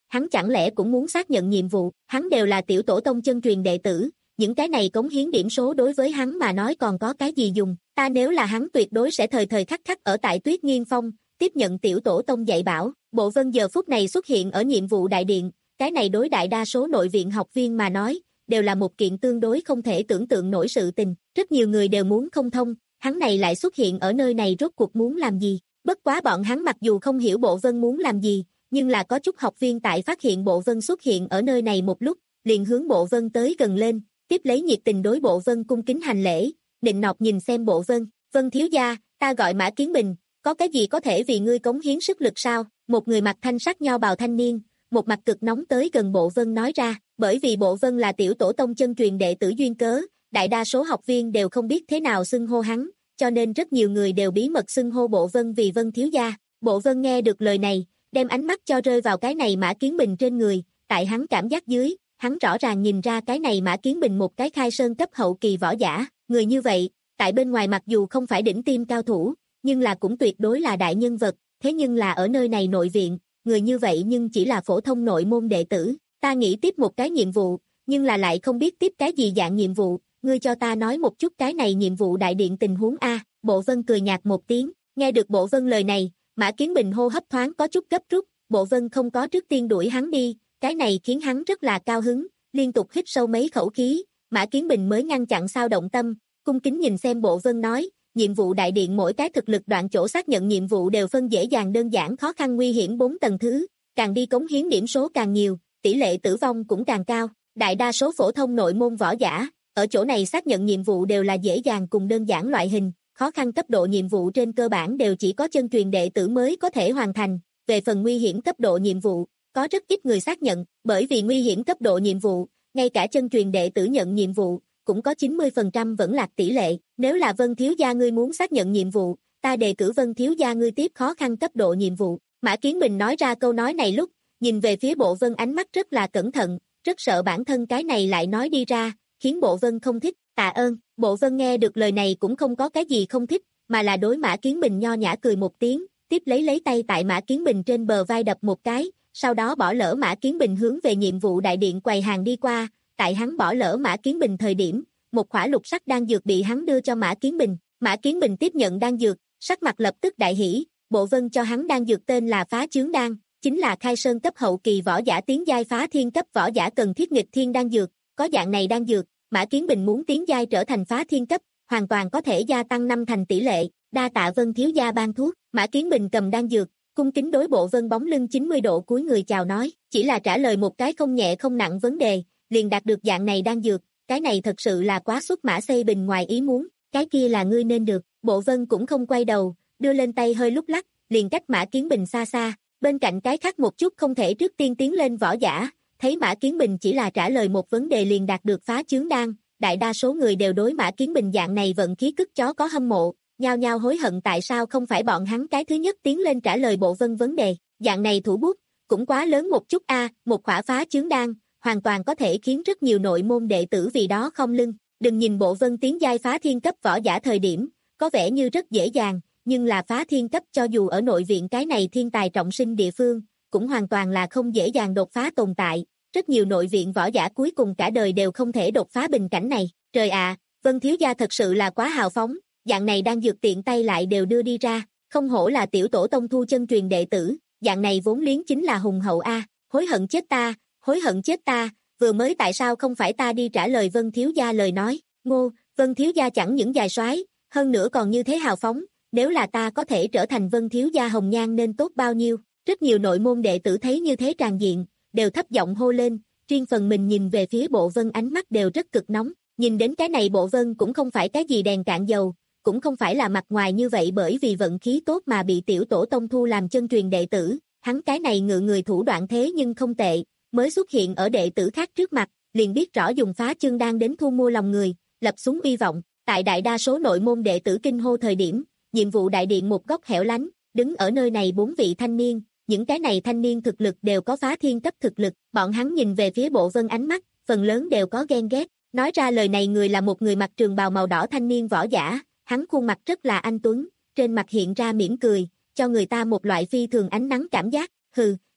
hắn chẳng lẽ cũng muốn xác nhận nhiệm vụ, hắn đều là tiểu tổ tông chân truyền đệ tử, những cái này cống hiến điểm số đối với hắn mà nói còn có cái gì dùng, ta nếu là hắn tuyệt đối sẽ thời thời khắc khắc ở tại Tuyết Nghiên Phong, tiếp nhận tiểu tổ tông dạy bảo. Bộ Vân giờ phút này xuất hiện ở nhiệm vụ đại điện, cái này đối đại đa số nội viện học viên mà nói, đều là một kiện tương đối không thể tưởng tượng nổi sự tình, rất nhiều người đều muốn không thông, hắn này lại xuất hiện ở nơi này rốt cuộc muốn làm gì, bất quá bọn hắn mặc dù không hiểu Bộ Vân muốn làm gì, nhưng là có chút học viên tại phát hiện Bộ Vân xuất hiện ở nơi này một lúc, liền hướng Bộ Vân tới gần lên, tiếp lấy nhiệt tình đối Bộ Vân cung kính hành lễ, nịnh nọt nhìn xem Bộ Vân, Vân thiếu gia, ta gọi Mã Kiến Bình, có cái gì có thể vì ngươi cống hiến sức lực sao? Một người mặc thanh sắc nho bào thanh niên, một mặt cực nóng tới gần Bộ Vân nói ra, bởi vì Bộ Vân là tiểu tổ tông chân truyền đệ tử duyên cớ, đại đa số học viên đều không biết thế nào xưng hô hắn, cho nên rất nhiều người đều bí mật xưng hô Bộ Vân vì Vân thiếu gia. Bộ Vân nghe được lời này, đem ánh mắt cho rơi vào cái này Mã Kiến Bình trên người, tại hắn cảm giác dưới, hắn rõ ràng nhìn ra cái này Mã Kiến Bình một cái khai sơn cấp hậu kỳ võ giả, người như vậy, tại bên ngoài mặc dù không phải đỉnh tiêm cao thủ, nhưng là cũng tuyệt đối là đại nhân vật, thế nhưng là ở nơi này nội viện, người như vậy nhưng chỉ là phổ thông nội môn đệ tử, ta nghĩ tiếp một cái nhiệm vụ, nhưng là lại không biết tiếp cái gì dạng nhiệm vụ, ngươi cho ta nói một chút cái này nhiệm vụ đại điện tình huống a. Bộ Vân cười nhạt một tiếng, nghe được Bộ Vân lời này, Mã Kiến Bình hô hấp thoáng có chút gấp rút, Bộ Vân không có trước tiên đuổi hắn đi, cái này khiến hắn rất là cao hứng, liên tục hít sâu mấy khẩu khí, Mã Kiến Bình mới ngăn chặn sao động tâm, cung kính nhìn xem Bộ Vân nói, nhiệm vụ đại điện mỗi cái thực lực đoạn chỗ xác nhận nhiệm vụ đều phân dễ dàng đơn giản khó khăn nguy hiểm bốn tầng thứ, càng đi cống hiến điểm số càng nhiều, tỷ lệ tử vong cũng càng cao, đại đa số phổ thông nội môn võ giả, ở chỗ này xác nhận nhiệm vụ đều là dễ dàng cùng đơn giản loại hình, khó khăn cấp độ nhiệm vụ trên cơ bản đều chỉ có chân truyền đệ tử mới có thể hoàn thành, về phần nguy hiểm cấp độ nhiệm vụ, có rất ít người xác nhận, bởi vì nguy hiểm cấp độ nhiệm vụ, ngay cả chân truyền đệ tử nhận nhiệm vụ, cũng có chín mươi phần trăm vẫn lạc tỷ lệ, nếu là Vân thiếu gia ngươi muốn xác nhận nhiệm vụ, ta đề cử Vân thiếu gia ngươi tiếp khó khăn cấp độ nhiệm vụ. Mã Kiến Bình nói ra câu nói này lúc, nhìn về phía Bộ Vân ánh mắt rất là cẩn thận, rất sợ bản thân cái này lại nói đi ra, khiến Bộ Vân không thích, tạ ơn. Bộ Vân nghe được lời này cũng không có cái gì không thích, mà là đối Mã Kiến Bình nho nhã cười một tiếng, tiếp lấy lấy tay tại Mã Kiến Bình trên bờ vai đập một cái, sau đó bỏ lỡ Mã Kiến Bình hướng về nhiệm vụ đại điện quầy hàng đi qua, tại hắn bỏ lỡ Mã Kiến Bình thời điểm, một khỏa lục sắc đan dược bị hắn đưa cho Mã Kiến Bình, Mã Kiến Bình tiếp nhận đan dược, sắc mặt lập tức đại hỉ, Bộ Vân cho hắn đan dược tên là Phá Chướng Đan, chính là khai sơn cấp hậu kỳ võ giả tiến giai phá thiên cấp võ giả cần thiết nghịch thiên đan dược, có dạng này đan dược, Mã Kiến Bình muốn tiến giai trở thành phá thiên cấp, hoàn toàn có thể gia tăng năm thành tỷ lệ, đa tạ Vân thiếu gia ban thuốc. Mã Kiến Bình cầm đan dược, cung kính đối Bộ Vân bóng lưng chín mươi độ cúi người chào nói, chỉ là trả lời một cái không nhẹ không nặng vấn đề, liền đạt được dạng này đan dược, cái này thật sự là quá xuất mã xây bình ngoài ý muốn, cái kia là ngươi nên được. Bộ Vân cũng không quay đầu, đưa lên tay hơi lúc lắc, liền cách Mã Kiến Bình xa xa, bên cạnh cái khác một chút không thể trước tiên tiến lên võ giả, thấy Mã Kiến Bình chỉ là trả lời một vấn đề liền đạt được phá chướng đan, đại đa số người đều đối Mã Kiến Bình dạng này vận khí cứt chó có hâm mộ, nhao nhao hối hận tại sao không phải bọn hắn cái thứ nhất tiến lên trả lời Bộ Vân vấn đề, dạng này thủ bút, cũng quá lớn một chút a, một khỏa phá chướng đan, hoàn toàn có thể khiến rất nhiều nội môn đệ tử vì đó không lưng, đừng nhìn Bộ Vân tiến giai phá thiên cấp võ giả thời điểm, có vẻ như rất dễ dàng, nhưng là phá thiên cấp cho dù ở nội viện cái này thiên tài trọng sinh địa phương, cũng hoàn toàn là không dễ dàng đột phá tồn tại, rất nhiều nội viện võ giả cuối cùng cả đời đều không thể đột phá bình cảnh này, trời ạ, Vân thiếu gia thật sự là quá hào phóng, dạng này đang dược tiện tay lại đều đưa đi ra, không hổ là tiểu tổ tông thu chân truyền đệ tử, dạng này vốn liếng chính là hùng hậu a, hối hận chết ta, hối hận chết ta, vừa mới tại sao không phải ta đi trả lời Vân thiếu gia lời nói, ngô, Vân thiếu gia chẳng những dài soái, hơn nữa còn như thế hào phóng, nếu là ta có thể trở thành Vân thiếu gia hồng nhan nên tốt bao nhiêu, rất nhiều nội môn đệ tử thấy như thế tràn diện, đều thấp giọng hô lên, riêng phần mình nhìn về phía Bộ Vân ánh mắt đều rất cực nóng, nhìn đến cái này Bộ Vân cũng không phải cái gì đèn cạn dầu, cũng không phải là mặt ngoài như vậy bởi vì vận khí tốt mà bị tiểu tổ tông thu làm chân truyền đệ tử, hắn cái này ngự người thủ đoạn thế nhưng không tệ, mới xuất hiện ở đệ tử khác trước mặt, liền biết rõ dùng phá chương đan đến thu mua lòng người, lập xuống uy vọng, tại đại đa số nội môn đệ tử kinh hô thời điểm, nhiệm vụ đại điện một góc hẻo lánh, đứng ở nơi này bốn vị thanh niên, những cái này thanh niên thực lực đều có phá thiên cấp thực lực, bọn hắn nhìn về phía Bộ Vân ánh mắt, phần lớn đều có ghen ghét, nói ra lời này người là một người mặc trường bào màu đỏ thanh niên võ giả, hắn khuôn mặt rất là anh tuấn, trên mặt hiện ra mỉm cười, cho người ta một loại phi thường ánh nắng cảm giác, hừ,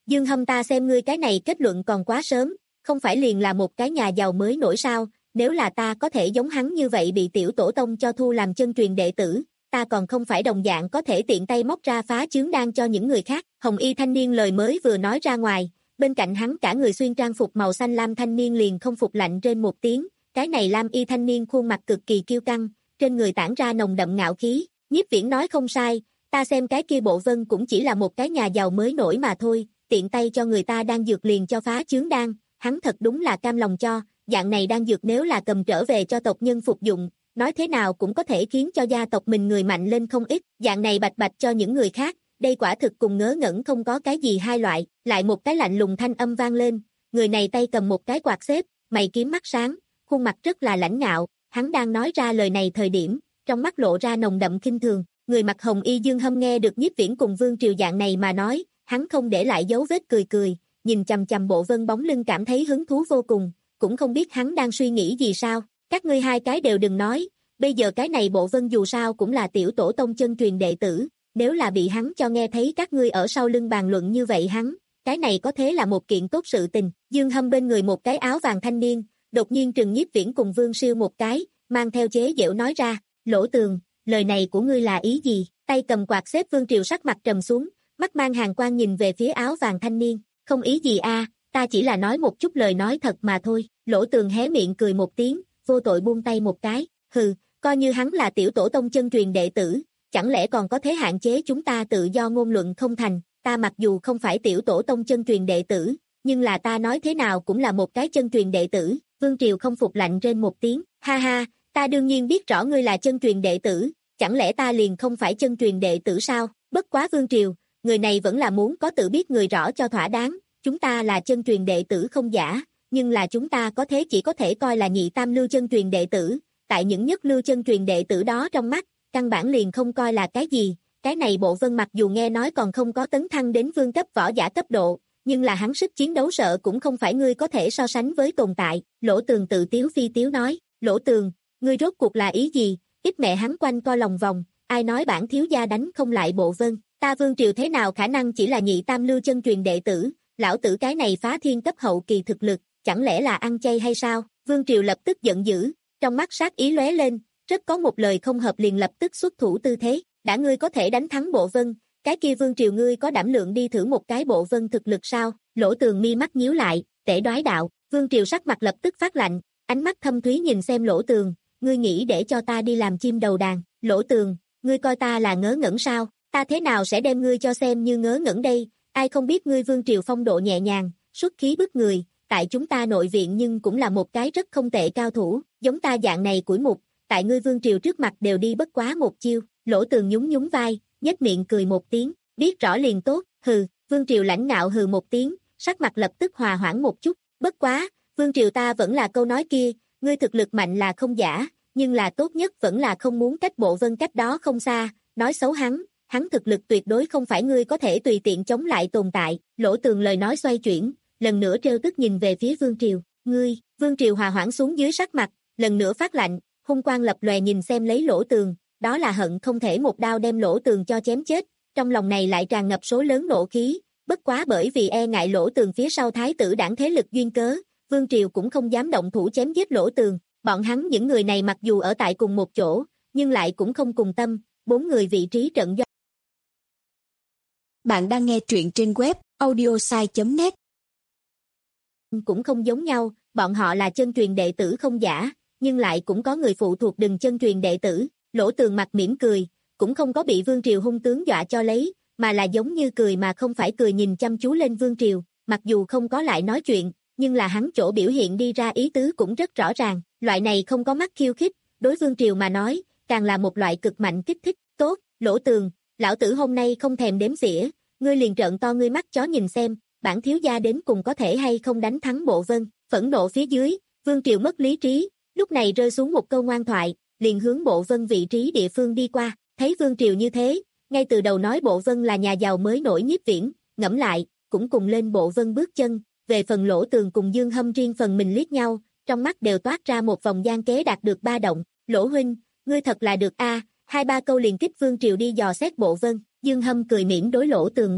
Dương Hâm, ta xem ngươi cái này kết luận còn quá sớm, không phải liền là một cái nhà giàu mới nổi sao, nếu là ta có thể giống hắn như vậy bị tiểu tổ tông cho thu làm chân truyền đệ tử, ta còn không phải đồng dạng có thể tiện tay móc ra phá chướng đan cho những người khác. Hồng y thanh niên lời mới vừa nói ra ngoài, bên cạnh hắn cả người xuyên trang phục màu xanh lam thanh niên liền không phục lạnh trên một tiếng, cái này lam y thanh niên khuôn mặt cực kỳ kiêu căng, trên người tản ra nồng đậm ngạo khí. Nhiếp Viễn nói không sai, ta xem cái kia Bộ Vân cũng chỉ là một cái nhà giàu mới nổi mà thôi, tiện tay cho người ta đang dược liền cho phá chướng đan, hắn thật đúng là cam lòng cho, dạng này đang dược nếu là cầm trở về cho tộc nhân phục dụng, nói thế nào cũng có thể khiến cho gia tộc mình người mạnh lên không ít, dạng này bạch bạch cho những người khác, đây quả thực cùng ngớ ngẩn không có cái gì hai loại. Lại một cái lạnh lùng thanh âm vang lên, người này tay cầm một cái quạt xếp, mày kiếm mắt sáng, khuôn mặt rất là lãnh ngạo, hắn đang nói ra lời này thời điểm, trong mắt lộ ra nồng đậm khinh thường. Người mặc hồng y Dương Hâm nghe được Nhiếp Viễn cùng Vương Triều dạng này mà nói, hắn không để lại dấu vết cười cười, nhìn chằm chằm Bộ Vân bóng lưng cảm thấy hứng thú vô cùng, cũng không biết hắn đang suy nghĩ gì sao. Các ngươi hai cái đều đừng nói, bây giờ cái này Bộ Vân dù sao cũng là tiểu tổ tông chân truyền đệ tử, nếu là bị hắn cho nghe thấy các ngươi ở sau lưng bàn luận như vậy hắn, cái này có thế là một kiện tốt sự tình. Dương Hâm bên người một cái áo vàng thanh niên, đột nhiên trừng Nhiếp Viễn cùng Vương Siêu một cái, mang theo chế giễu nói ra, Lỗ Tường, lời này của ngươi là ý gì? Tay cầm quạt xếp Vương Triều sắc mặt trầm xuống, mắt mang hàn quang nhìn về phía áo vàng thanh niên, không ý gì a, ta chỉ là nói một chút lời nói thật mà thôi. Lỗ Tường hé miệng cười một tiếng, vô tội buông tay một cái, hừ, coi như hắn là tiểu tổ tông chân truyền đệ tử, chẳng lẽ còn có thể hạn chế chúng ta tự do ngôn luận không thành, ta mặc dù không phải tiểu tổ tông chân truyền đệ tử, nhưng là ta nói thế nào cũng là một cái chân truyền đệ tử. Vương Triều không phục lạnh trên một tiếng, ha ha, ta đương nhiên biết rõ ngươi là chân truyền đệ tử, chẳng lẽ ta liền không phải chân truyền đệ tử sao? Bất quá Vương Triều, người này vẫn là muốn có tự biết người rõ cho thỏa đáng, chúng ta là chân truyền đệ tử không giả, nhưng là chúng ta có thế chỉ có thể coi là nhị tam lưu chân truyền đệ tử, tại những nhất lưu chân truyền đệ tử đó trong mắt, căn bản liền không coi là cái gì. Cái này Bộ Vân mặc dù nghe nói còn không có tấn thăng đến vương cấp võ giả cấp độ, nhưng là hắn sức chiến đấu sợ cũng không phải ngươi có thể so sánh với tồn tại. Lỗ Tường tự tiếu phi tiếu nói, Lỗ Tường, ngươi rốt cuộc là ý gì? Ít mẹ hắn quanh co lòng vòng, ai nói bản thiếu gia đánh không lại Bộ Vân, ta Vương Triều thế nào khả năng chỉ là nhị tam lưu chân truyền đệ tử, lão tử cái này phá thiên cấp hậu kỳ thực lực, chẳng lẽ là ăn chay hay sao? Vương Triều lập tức giận dữ, trong mắt sát ý lóe lên, rất có một lời không hợp liền lập tức xuất thủ tư thế, đã ngươi có thể đánh thắng Bộ Vân, cái kia Vương Triều ngươi có đảm lượng đi thử một cái Bộ Vân thực lực sao? Lỗ Tường mi mắt nhíu lại, tể đoái đạo. Vương Triều sắc mặt lập tức phát lạnh, ánh mắt thâm thúy nhìn xem Lỗ Tường, ngươi nghĩ để cho ta đi làm chim đầu đàn? Lỗ Tường, ngươi coi ta là ngớ ngẩn sao? Ta thế nào sẽ đem ngươi cho xem như ngớ ngẩn đây? Ai không biết ngươi Vương Triều phong độ nhẹ nhàng, xuất khí bức người, tại chúng ta nội viện nhưng cũng là một cái rất không tệ cao thủ, giống ta dạng này củi mục, tại ngươi Vương Triều trước mặt đều đi bất quá một chiêu. Lỗ Tường nhún nhún vai, nhếch miệng cười một tiếng, biết rõ liền tốt, hừ. Vương Triều lãnh ngạo hừ một tiếng, sắc mặt lập tức hòa hoãn một chút, bất quá, Vương Triều ta vẫn là câu nói kia, ngươi thực lực mạnh là không giả, nhưng là tốt nhất vẫn là không muốn cách Bộ Vân cách đó không xa, nói xấu hắn, hắn thực lực tuyệt đối không phải ngươi có thể tùy tiện chống lại tồn tại. Lỗ Tường lời nói xoay chuyển, lần nữa trêu tức nhìn về phía Vương Triều, ngươi. Vương Triều hòa hoãn xuống dưới sắc mặt, lần nữa phát lạnh, hung quang lập lòe nhìn xem lấy Lỗ Tường, đó là hận không thể một đao đem Lỗ Tường cho chém chết, trong lòng này lại tràn ngập số lớn nộ khí, bất quá bởi vì e ngại Lỗ Tường phía sau thái tử đảng thế lực duyên cớ, Vương Triều cũng không dám động thủ chém giết Lỗ Tường, bọn hắn những người này mặc dù ở tại cùng một chỗ, nhưng lại cũng không cùng tâm, bốn người vị trí trận doanh. Bạn đang nghe truyện trên web audiosai chấm net. Cũng không giống nhau, bọn họ là chân truyền đệ tử không giả, nhưng lại cũng có người phụ thuộc đừng chân truyền đệ tử. Lỗ Tường mặt mỉm cười, cũng không có bị Vương Triều hung tướng dọa cho lấy, mà là giống như cười mà không phải cười nhìn chăm chú lên Vương Triều, mặc dù không có lại nói chuyện, nhưng là hắn chỗ biểu hiện đi ra ý tứ cũng rất rõ ràng, loại này không có mắt khiêu khích, đối Vương Triều mà nói, càng là một loại cực mạnh kích thích. Tốt, Lỗ Tường, lão tử hôm nay không thèm đếm xỉa, ngươi liền trợn to ngươi mắt chó nhìn xem, bản thiếu gia đến cùng có thể hay không đánh thắng Bộ Vân. Phẫn nộ phía dưới, Vương Triều mất lý trí, lúc này rơi xuống một câu ngoan thoại, liền hướng Bộ Vân vị trí địa phương đi qua, thấy Vương Triều như thế, ngay từ đầu nói Bộ Vân là nhà giàu mới nổi Nhiếp Viễn, ngẫm lại, cũng cùng lên Bộ Vân bước chân, về phần Lỗ Tường cùng Dương Hâm riêng phần mình liếc nhau, trong mắt đều toát ra một vòng gian kế đạt được ba động. Lỗ huynh, ngươi thật là được a, hai ba câu liền kích Vương Triều đi dò xét Bộ Vân. Dương Hâm cười mỉm đối Lỗ Tường nói,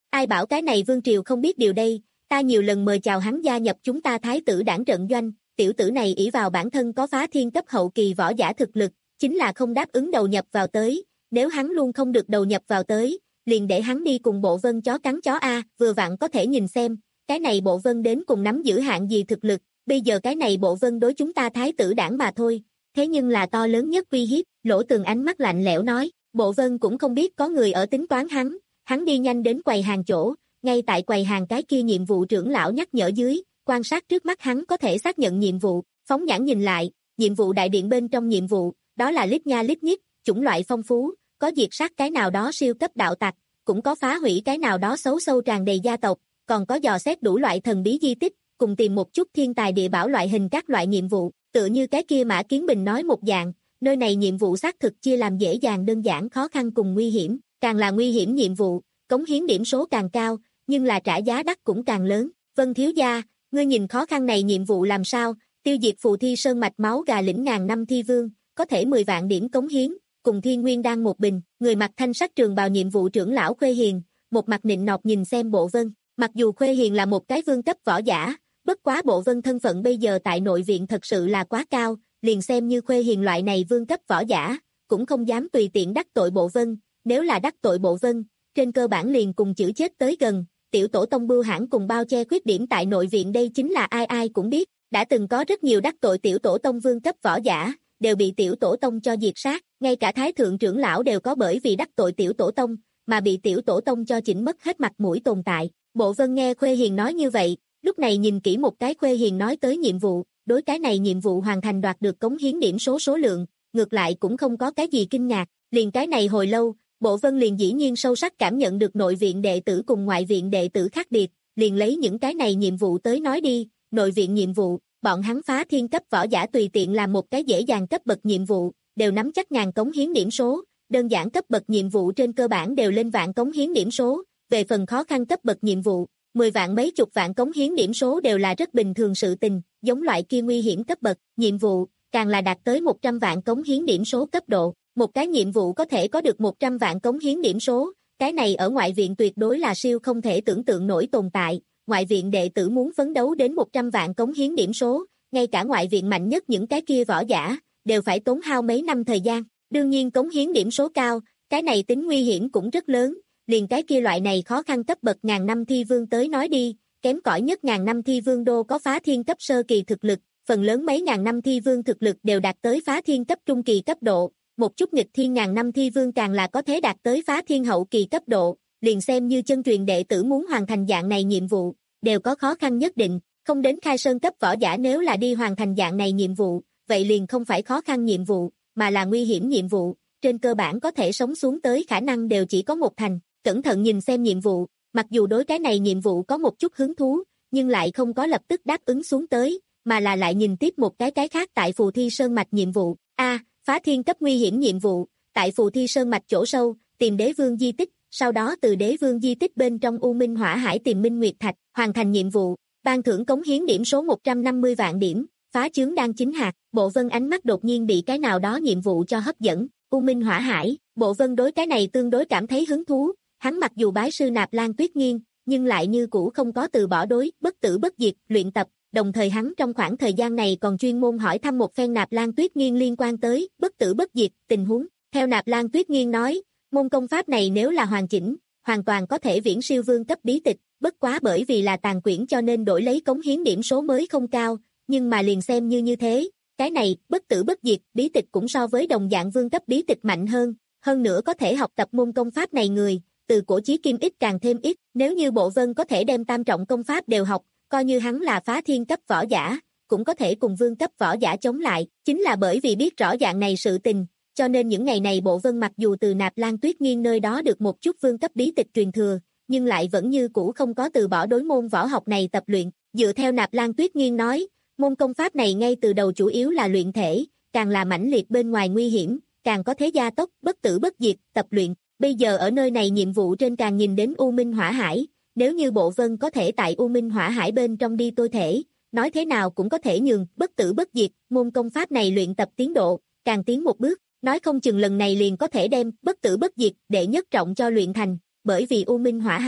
Ai bảo cái này vương triều không biết điều đây, ta nhiều lần mời chào hắn gia nhập chúng ta thái tử đảng trận doanh, tiểu tử này ỷ vào bản thân có phá thiên cấp hậu kỳ võ giả thực lực, chính là không đáp ứng đầu nhập vào tới, nếu hắn luôn không được đầu nhập vào tới, liền để hắn đi cùng bộ vân chó cắn chó a, vừa vặn có thể nhìn xem, cái này bộ vân đến cùng nắm giữ hạng gì thực lực, bây giờ cái này bộ vân đối chúng ta thái tử đảng mà thôi, thế nhưng là to lớn nhất uy hiếp, Lỗ Tường ánh mắt lạnh lẽo nói, bộ vân cũng không biết có người ở tính toán hắn, hắn đi nhanh đến quầy hàng chỗ, ngay tại quầy hàng cái kia nhiệm vụ trưởng lão nhắc nhở dưới, quan sát trước mắt hắn có thể xác nhận nhiệm vụ, phóng nhãn nhìn lại, nhiệm vụ đại điện bên trong nhiệm vụ, đó là lít nha lít nhít, chủng loại phong phú, có diệt sát cái nào đó siêu cấp đạo tặc, cũng có phá hủy cái nào đó xấu sâu tràn đầy gia tộc, còn có dò xét đủ loại thần bí di tích, cùng tìm một chút thiên tài địa bảo loại hình các loại nhiệm vụ, tựa như cái kia Mã Kiến Bình nói một dạng, nơi này nhiệm vụ xác thực chia làm dễ dàng đơn giản khó khăn cùng nguy hiểm, càng là nguy hiểm nhiệm vụ, cống hiến điểm số càng cao, nhưng là trả giá đắt cũng càng lớn. Vân thiếu gia, ngươi nhìn khó khăn này nhiệm vụ làm sao, tiêu diệt phù thi sơn mạch máu gà lĩnh ngàn năm thi vương, có thể mười vạn điểm cống hiến, cùng thiên nguyên đan một bình, người mặc thanh sắc trường bào nhiệm vụ trưởng lão Khuê Hiền, một mặt nịnh nọt nhìn xem Bộ Vân, mặc dù Khuê Hiền là một cái vương cấp võ giả, bất quá Bộ Vân thân phận bây giờ tại nội viện thật sự là quá cao, liền xem như Khuê Hiền loại này vương cấp võ giả, cũng không dám tùy tiện đắc tội Bộ Vân, nếu là đắc tội Bộ Vân, trên cơ bản liền cùng chữ chết tới gần, tiểu tổ tông bưu hãn cùng bao che khuyết điểm tại nội viện đây chính là ai ai cũng biết, đã từng có rất nhiều đắc tội tiểu tổ tông vương cấp võ giả, đều bị tiểu tổ tông cho diệt sát, ngay cả thái thượng trưởng lão đều có bởi vì đắc tội tiểu tổ tông, mà bị tiểu tổ tông cho chỉnh mất hết mặt mũi tồn tại. Bộ Vân nghe Khuê Hiền nói như vậy, lúc này nhìn kỹ một cái Khuê Hiền nói tới nhiệm vụ, đối cái này nhiệm vụ hoàn thành đoạt được cống hiến điểm số số lượng, ngược lại cũng không có cái gì kinh ngạc, liền cái này hồi lâu, Bộ Vân liền dĩ nhiên sâu sắc cảm nhận được nội viện đệ tử cùng ngoại viện đệ tử khác biệt, liền lấy những cái này nhiệm vụ tới nói đi, nội viện nhiệm vụ, bọn hắn phá thiên cấp võ giả tùy tiện làm một cái dễ dàng cấp bậc nhiệm vụ, đều nắm chắc ngàn cống hiến điểm số, đơn giản cấp bậc nhiệm vụ trên cơ bản đều lên vạn cống hiến điểm số, về phần khó khăn cấp bậc nhiệm vụ, mười vạn mấy chục vạn cống hiến điểm số đều là rất bình thường sự tình, giống loại kia nguy hiểm cấp bậc, nhiệm vụ, càng là đạt tới một trăm vạn cống hiến điểm số cấp độ, một cái nhiệm vụ có thể có được một trăm vạn cống hiến điểm số, cái này ở ngoại viện tuyệt đối là siêu không thể tưởng tượng nổi tồn tại, ngoại viện đệ tử muốn phấn đấu đến một trăm vạn cống hiến điểm số, ngay cả ngoại viện mạnh nhất những cái kia võ giả, đều phải tốn hao mấy năm thời gian, đương nhiên cống hiến điểm số cao, cái này tính nguy hiểm cũng rất lớn, liền cái kia loại này khó khăn cấp bậc ngàn năm thi vương tới nói đi, kém cỏi nhất ngàn năm thi vương đô có phá thiên cấp sơ kỳ thực lực, phần lớn mấy ngàn năm thi vương thực lực đều đạt tới phá thiên cấp trung kỳ cấp độ, một chút nghịch thiên ngàn năm thi vương càng là có thể đạt tới phá thiên hậu kỳ cấp độ, liền xem như chân truyền đệ tử muốn hoàn thành dạng này nhiệm vụ, đều có khó khăn nhất định, không đến khai sơn cấp võ giả nếu là đi hoàn thành dạng này nhiệm vụ, vậy liền không phải khó khăn nhiệm vụ, mà là nguy hiểm nhiệm vụ, trên cơ bản có thể sống xuống tới khả năng đều chỉ có một thành, cẩn thận nhìn xem nhiệm vụ, mặc dù đối cái này nhiệm vụ có một chút hứng thú, nhưng lại không có lập tức đáp ứng xuống tới, mà là lại nhìn tiếp một cái cái khác tại phù thi sơn mạch nhiệm vụ, a phá thiên cấp nguy hiểm nhiệm vụ, tại phù thi sơn mạch chỗ sâu, tìm đế vương di tích, sau đó từ đế vương di tích bên trong U Minh Hỏa Hải tìm Minh Nguyệt Thạch, hoàn thành nhiệm vụ, ban thưởng cống hiến điểm số một trăm năm mươi vạn điểm, phá chướng đang chính hạt, Bộ Vân ánh mắt đột nhiên bị cái nào đó nhiệm vụ cho hấp dẫn, U Minh Hỏa Hải, Bộ Vân đối cái này tương đối cảm thấy hứng thú, hắn mặc dù bái sư Nạp Lan Tuyết Nghiên, nhưng lại như cũ không có từ bỏ đối bất tử bất diệt luyện tập, đồng thời hắn trong khoảng thời gian này còn chuyên môn hỏi thăm một phen Nạp Lan Tuyết Nghiên liên quan tới bất tử bất diệt tình huống. Theo Nạp Lan Tuyết Nghiên nói, môn công pháp này nếu là hoàn chỉnh, hoàn toàn có thể viễn siêu vương cấp bí tịch, bất quá bởi vì là tàn quyển cho nên đổi lấy cống hiến điểm số mới không cao, nhưng mà liền xem như như thế, cái này bất tử bất diệt bí tịch cũng so với đồng dạng vương cấp bí tịch mạnh hơn, hơn nữa có thể học tập môn công pháp này người, từ cổ chí kim ít càng thêm ít, nếu như Bộ Vân có thể đem tam trọng công pháp đều học, coi như hắn là phá thiên cấp võ giả, cũng có thể cùng vương cấp võ giả chống lại, chính là bởi vì biết rõ dạng này sự tình, cho nên những ngày này Bộ Vân mặc dù từ Nạp Lan Tuyết Nghiên nơi đó được một chút vương cấp bí tịch truyền thừa, nhưng lại vẫn như cũ không có từ bỏ đối môn võ học này tập luyện, dựa theo Nạp Lan Tuyết Nghiên nói, môn công pháp này ngay từ đầu chủ yếu là luyện thể, càng là mãnh liệt bên ngoài nguy hiểm, càng có thế gia tốc, bất tử bất diệt, tập luyện, bây giờ ở nơi này nhiệm vụ trên càng nhìn đến U Minh Hỏa Hải, nếu như Bộ Vân có thể tại U Minh Hỏa Hải bên trong đi tôi thể, nói thế nào cũng có thể nhường bất tử bất diệt, môn công pháp này luyện tập tiến độ, càng tiến một bước, nói không chừng lần này liền có thể đem bất tử bất diệt đệ nhất trọng cho luyện thành, bởi vì U Minh Hỏa Hải,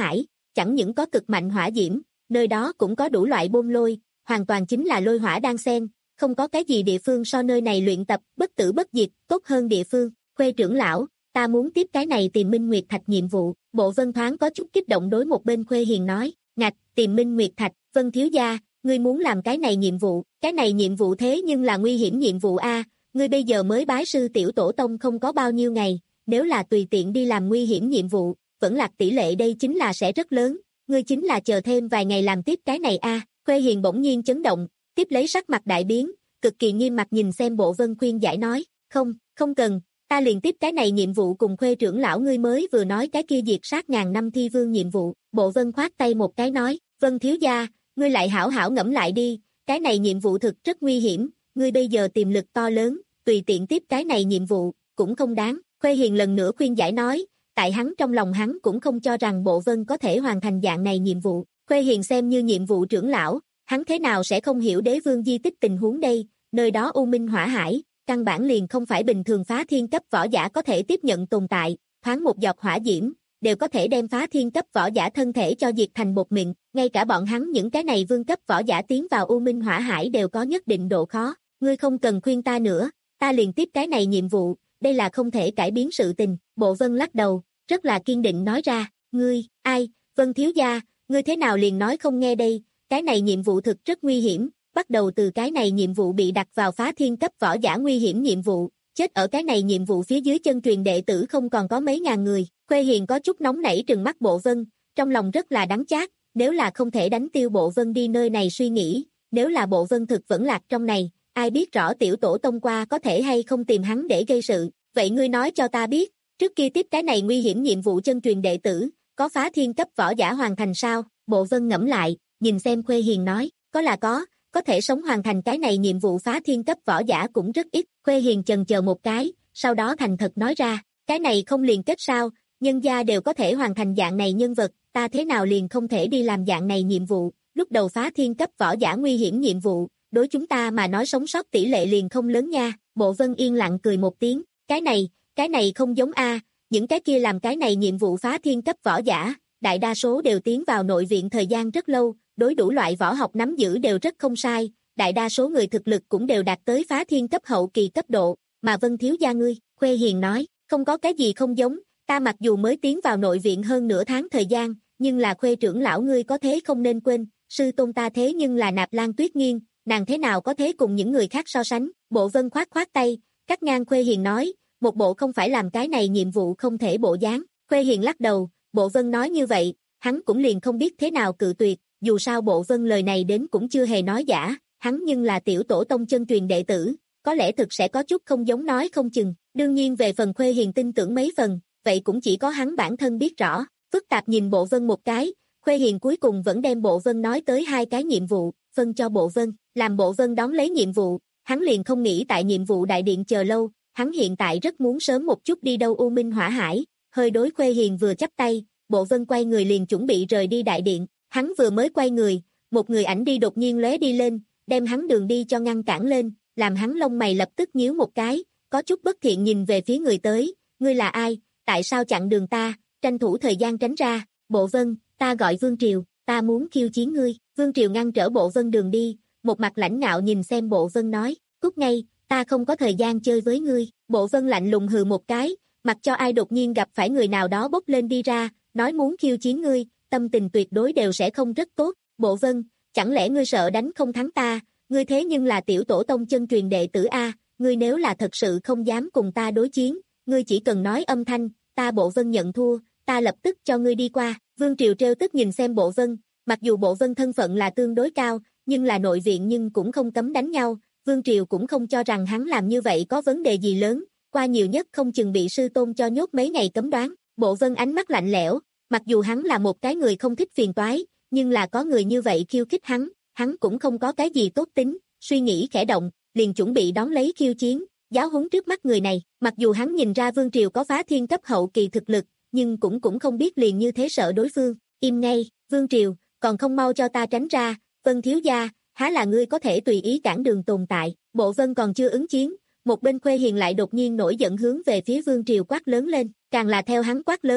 chẳng những có cực mạnh hỏa diễm, nơi đó cũng có đủ loại bôn lôi, hoàn toàn chính là lôi hỏa đan xen, không có cái gì địa phương so nơi này luyện tập bất tử bất diệt tốt hơn địa phương. Khuê trưởng lão, ta muốn tiếp cái này tìm Minh Nguyệt Thạch nhiệm vụ. Bộ Vân thoáng có chút kích động đối một bên Khuê Hiền nói, ngạch, tìm Minh Nguyệt Thạch, Vân thiếu gia, ngươi muốn làm cái này nhiệm vụ, cái này nhiệm vụ thế nhưng là nguy hiểm nhiệm vụ a, ngươi bây giờ mới bái sư tiểu tổ tông không có bao nhiêu ngày, nếu là tùy tiện đi làm nguy hiểm nhiệm vụ, vẫn lạc tỷ lệ đây chính là sẽ rất lớn, ngươi chính là chờ thêm vài ngày làm tiếp cái này a. Khuê Hiền bỗng nhiên chấn động, tiếp lấy sắc mặt đại biến, cực kỳ nghiêm mặt nhìn xem Bộ Vân khuyên giải nói, không, không cần, ta liền tiếp cái này nhiệm vụ cùng Khuê trưởng lão ngươi mới vừa nói cái kia diệt sát ngàn năm thi vương nhiệm vụ. Bộ Vân khoát tay một cái nói, Vân thiếu gia, ngươi lại hảo hảo ngẫm lại đi, cái này nhiệm vụ thực rất nguy hiểm, ngươi bây giờ tiềm lực to lớn, tùy tiện tiếp cái này nhiệm vụ, cũng không đáng. Khuê Hiền lần nữa khuyên giải nói, tại hắn trong lòng hắn cũng không cho rằng Bộ Vân có thể hoàn thành dạng này nhiệm vụ. Khuê Hiền xem như nhiệm vụ trưởng lão, hắn thế nào sẽ không hiểu đế vương di tích tình huống đây, nơi đó u minh hỏa hải, căn bản liền không phải bình thường phá thiên cấp võ giả có thể tiếp nhận tồn tại, thoáng một giọt hỏa diễm, đều có thể đem phá thiên cấp võ giả thân thể cho diệt thành bột mịn, ngay cả bọn hắn những cái này vương cấp võ giả tiến vào u minh hỏa hải đều có nhất định độ khó, ngươi không cần khuyên ta nữa, ta liền tiếp cái này nhiệm vụ, đây là không thể cải biến sự tình. Bộ Vân lắc đầu, rất là kiên định nói ra, ngươi, ai, Vân thiếu gia, ngươi thế nào liền nói không nghe đây, cái này nhiệm vụ thực rất nguy hiểm, bắt đầu từ cái này nhiệm vụ bị đặt vào phá thiên cấp võ giả nguy hiểm nhiệm vụ, chết ở cái này nhiệm vụ phía dưới chân truyền đệ tử không còn có mấy ngàn người. Khuê Hiền có chút nóng nảy trừng mắt Bộ Vân, trong lòng rất là đắng chát, nếu là không thể đánh tiêu Bộ Vân đi nơi này suy nghĩ, nếu là Bộ Vân thực vẫn lạc trong này, ai biết rõ tiểu tổ tông qua có thể hay không tìm hắn để gây sự, vậy ngươi nói cho ta biết, trước kia tiếp cái này nguy hiểm nhiệm vụ chân truyền đệ tử, có phá thiên cấp võ giả hoàn thành sao? Bộ Vân ngẫm lại, nhìn xem Khuê Hiền nói, có là có, có thể sống hoàn thành cái này nhiệm vụ phá thiên cấp võ giả cũng rất ít. Khuê Hiền chần chờ một cái, sau đó thành thật nói ra, cái này không liền kết sao, nhân gia đều có thể hoàn thành dạng này nhân vật, ta thế nào liền không thể đi làm dạng này nhiệm vụ, lúc đầu phá thiên cấp võ giả nguy hiểm nhiệm vụ, đối chúng ta mà nói sống sót tỷ lệ liền không lớn nha. Bộ Vân yên lặng cười một tiếng, cái này, cái này không giống a, những cái kia làm cái này nhiệm vụ phá thiên cấp võ giả, đại đa số đều tiến vào nội viện thời gian rất lâu, đối đủ loại võ học nắm giữ đều rất không sai, đại đa số người thực lực cũng đều đạt tới phá thiên cấp hậu kỳ cấp độ, mà Vân thiếu gia ngươi, Khuê Hiền nói, không có cái gì không giống, ta mặc dù mới tiến vào nội viện hơn nửa tháng thời gian, nhưng là Khuê trưởng lão ngươi có thế không nên quên, sư tôn ta thế nhưng là Nạp Lan Tuyết Nghiên, nàng thế nào có thế cùng những người khác so sánh. Bộ Vân khoát khoát tay, cắt ngang Khuê Hiền nói, một bộ không phải làm cái này nhiệm vụ không thể bộ dáng. Khuê Hiền lắc đầu, Bộ Vân nói như vậy, hắn cũng liền không biết thế nào cự tuyệt, dù sao Bộ Vân lời này đến cũng chưa hề nói giả, hắn nhưng là tiểu tổ tông chân truyền đệ tử, có lẽ thực sẽ có chút không giống nói không chừng, đương nhiên về phần Khuê Hiền tin tưởng mấy phần, vậy cũng chỉ có hắn bản thân biết rõ. Phức tạp nhìn Bộ Vân một cái, Khuê Hiền cuối cùng vẫn đem Bộ Vân nói tới hai cái nhiệm vụ, phân cho Bộ Vân, làm Bộ Vân đón lấy nhiệm vụ, hắn liền không nghĩ tại nhiệm vụ đại điện chờ lâu, hắn hiện tại rất muốn sớm một chút đi đâu U Minh Hỏa Hải, hơi đối Khuê Hiền vừa chắp tay, Bộ Vân quay người liền chuẩn bị rời đi đại điện, hắn vừa mới quay người, một người ảnh đi đột nhiên lóe đi lên, đem hắn đường đi cho ngăn cản lên, làm hắn lông mày lập tức nhíu một cái, có chút bất thiện nhìn về phía người tới, ngươi là ai, tại sao chặn đường ta, tranh thủ thời gian tránh ra. Bộ Vân, ta gọi Vương Triều, ta muốn khiêu chiến ngươi. Vương Triều ngăn trở Bộ Vân đường đi, một mặt lãnh ngạo nhìn xem Bộ Vân nói, cút ngay, ta không có thời gian chơi với ngươi. Bộ Vân lạnh lùng hừ một cái, mặc cho ai đột nhiên gặp phải người nào đó bốc lên đi ra, nói muốn khiêu chiến ngươi, tâm tình tuyệt đối đều sẽ không rất tốt. Bộ Vân, chẳng lẽ ngươi sợ đánh không thắng ta, ngươi thế nhưng là tiểu tổ tông chân truyền đệ tử A, ngươi nếu là thật sự không dám cùng ta đối chiến, ngươi chỉ cần nói âm thanh, ta Bộ Vân nhận thua, ta lập tức cho ngươi đi qua. Vương Triều trêu tức nhìn xem Bộ Vân, mặc dù Bộ Vân thân phận là tương đối cao, nhưng là nội viện nhưng cũng không cấm đánh nhau, Vương Triều cũng không cho rằng hắn làm như vậy có vấn đề gì lớn, qua nhiều nhất không chừng bị sư tôn cho nhốt mấy ngày cấm đoán. Bộ Vân ánh mắt lạnh lẽo, mặc dù hắn là một cái người không thích phiền toái, nhưng là có người như vậy khiêu khích hắn, hắn cũng không có cái gì tốt tính, suy nghĩ khẽ động, liền chuẩn bị đón lấy khiêu chiến, giáo huấn trước mắt người này. Mặc dù hắn nhìn ra Vương Triều có phá thiên cấp hậu kỳ thực lực, nhưng cũng cũng không biết liền như thế sợ đối phương. Im ngay, Vương Triều, còn không mau cho ta tránh ra, Vân thiếu gia, há là ngươi có thể tùy ý cản đường tồn tại. Bộ Vân còn chưa ứng chiến, một bên Khuê Hiền lại đột nhiên nổi giận hướng về phía Vương Triều quát lớn lên, càng là theo hắn quát lớn,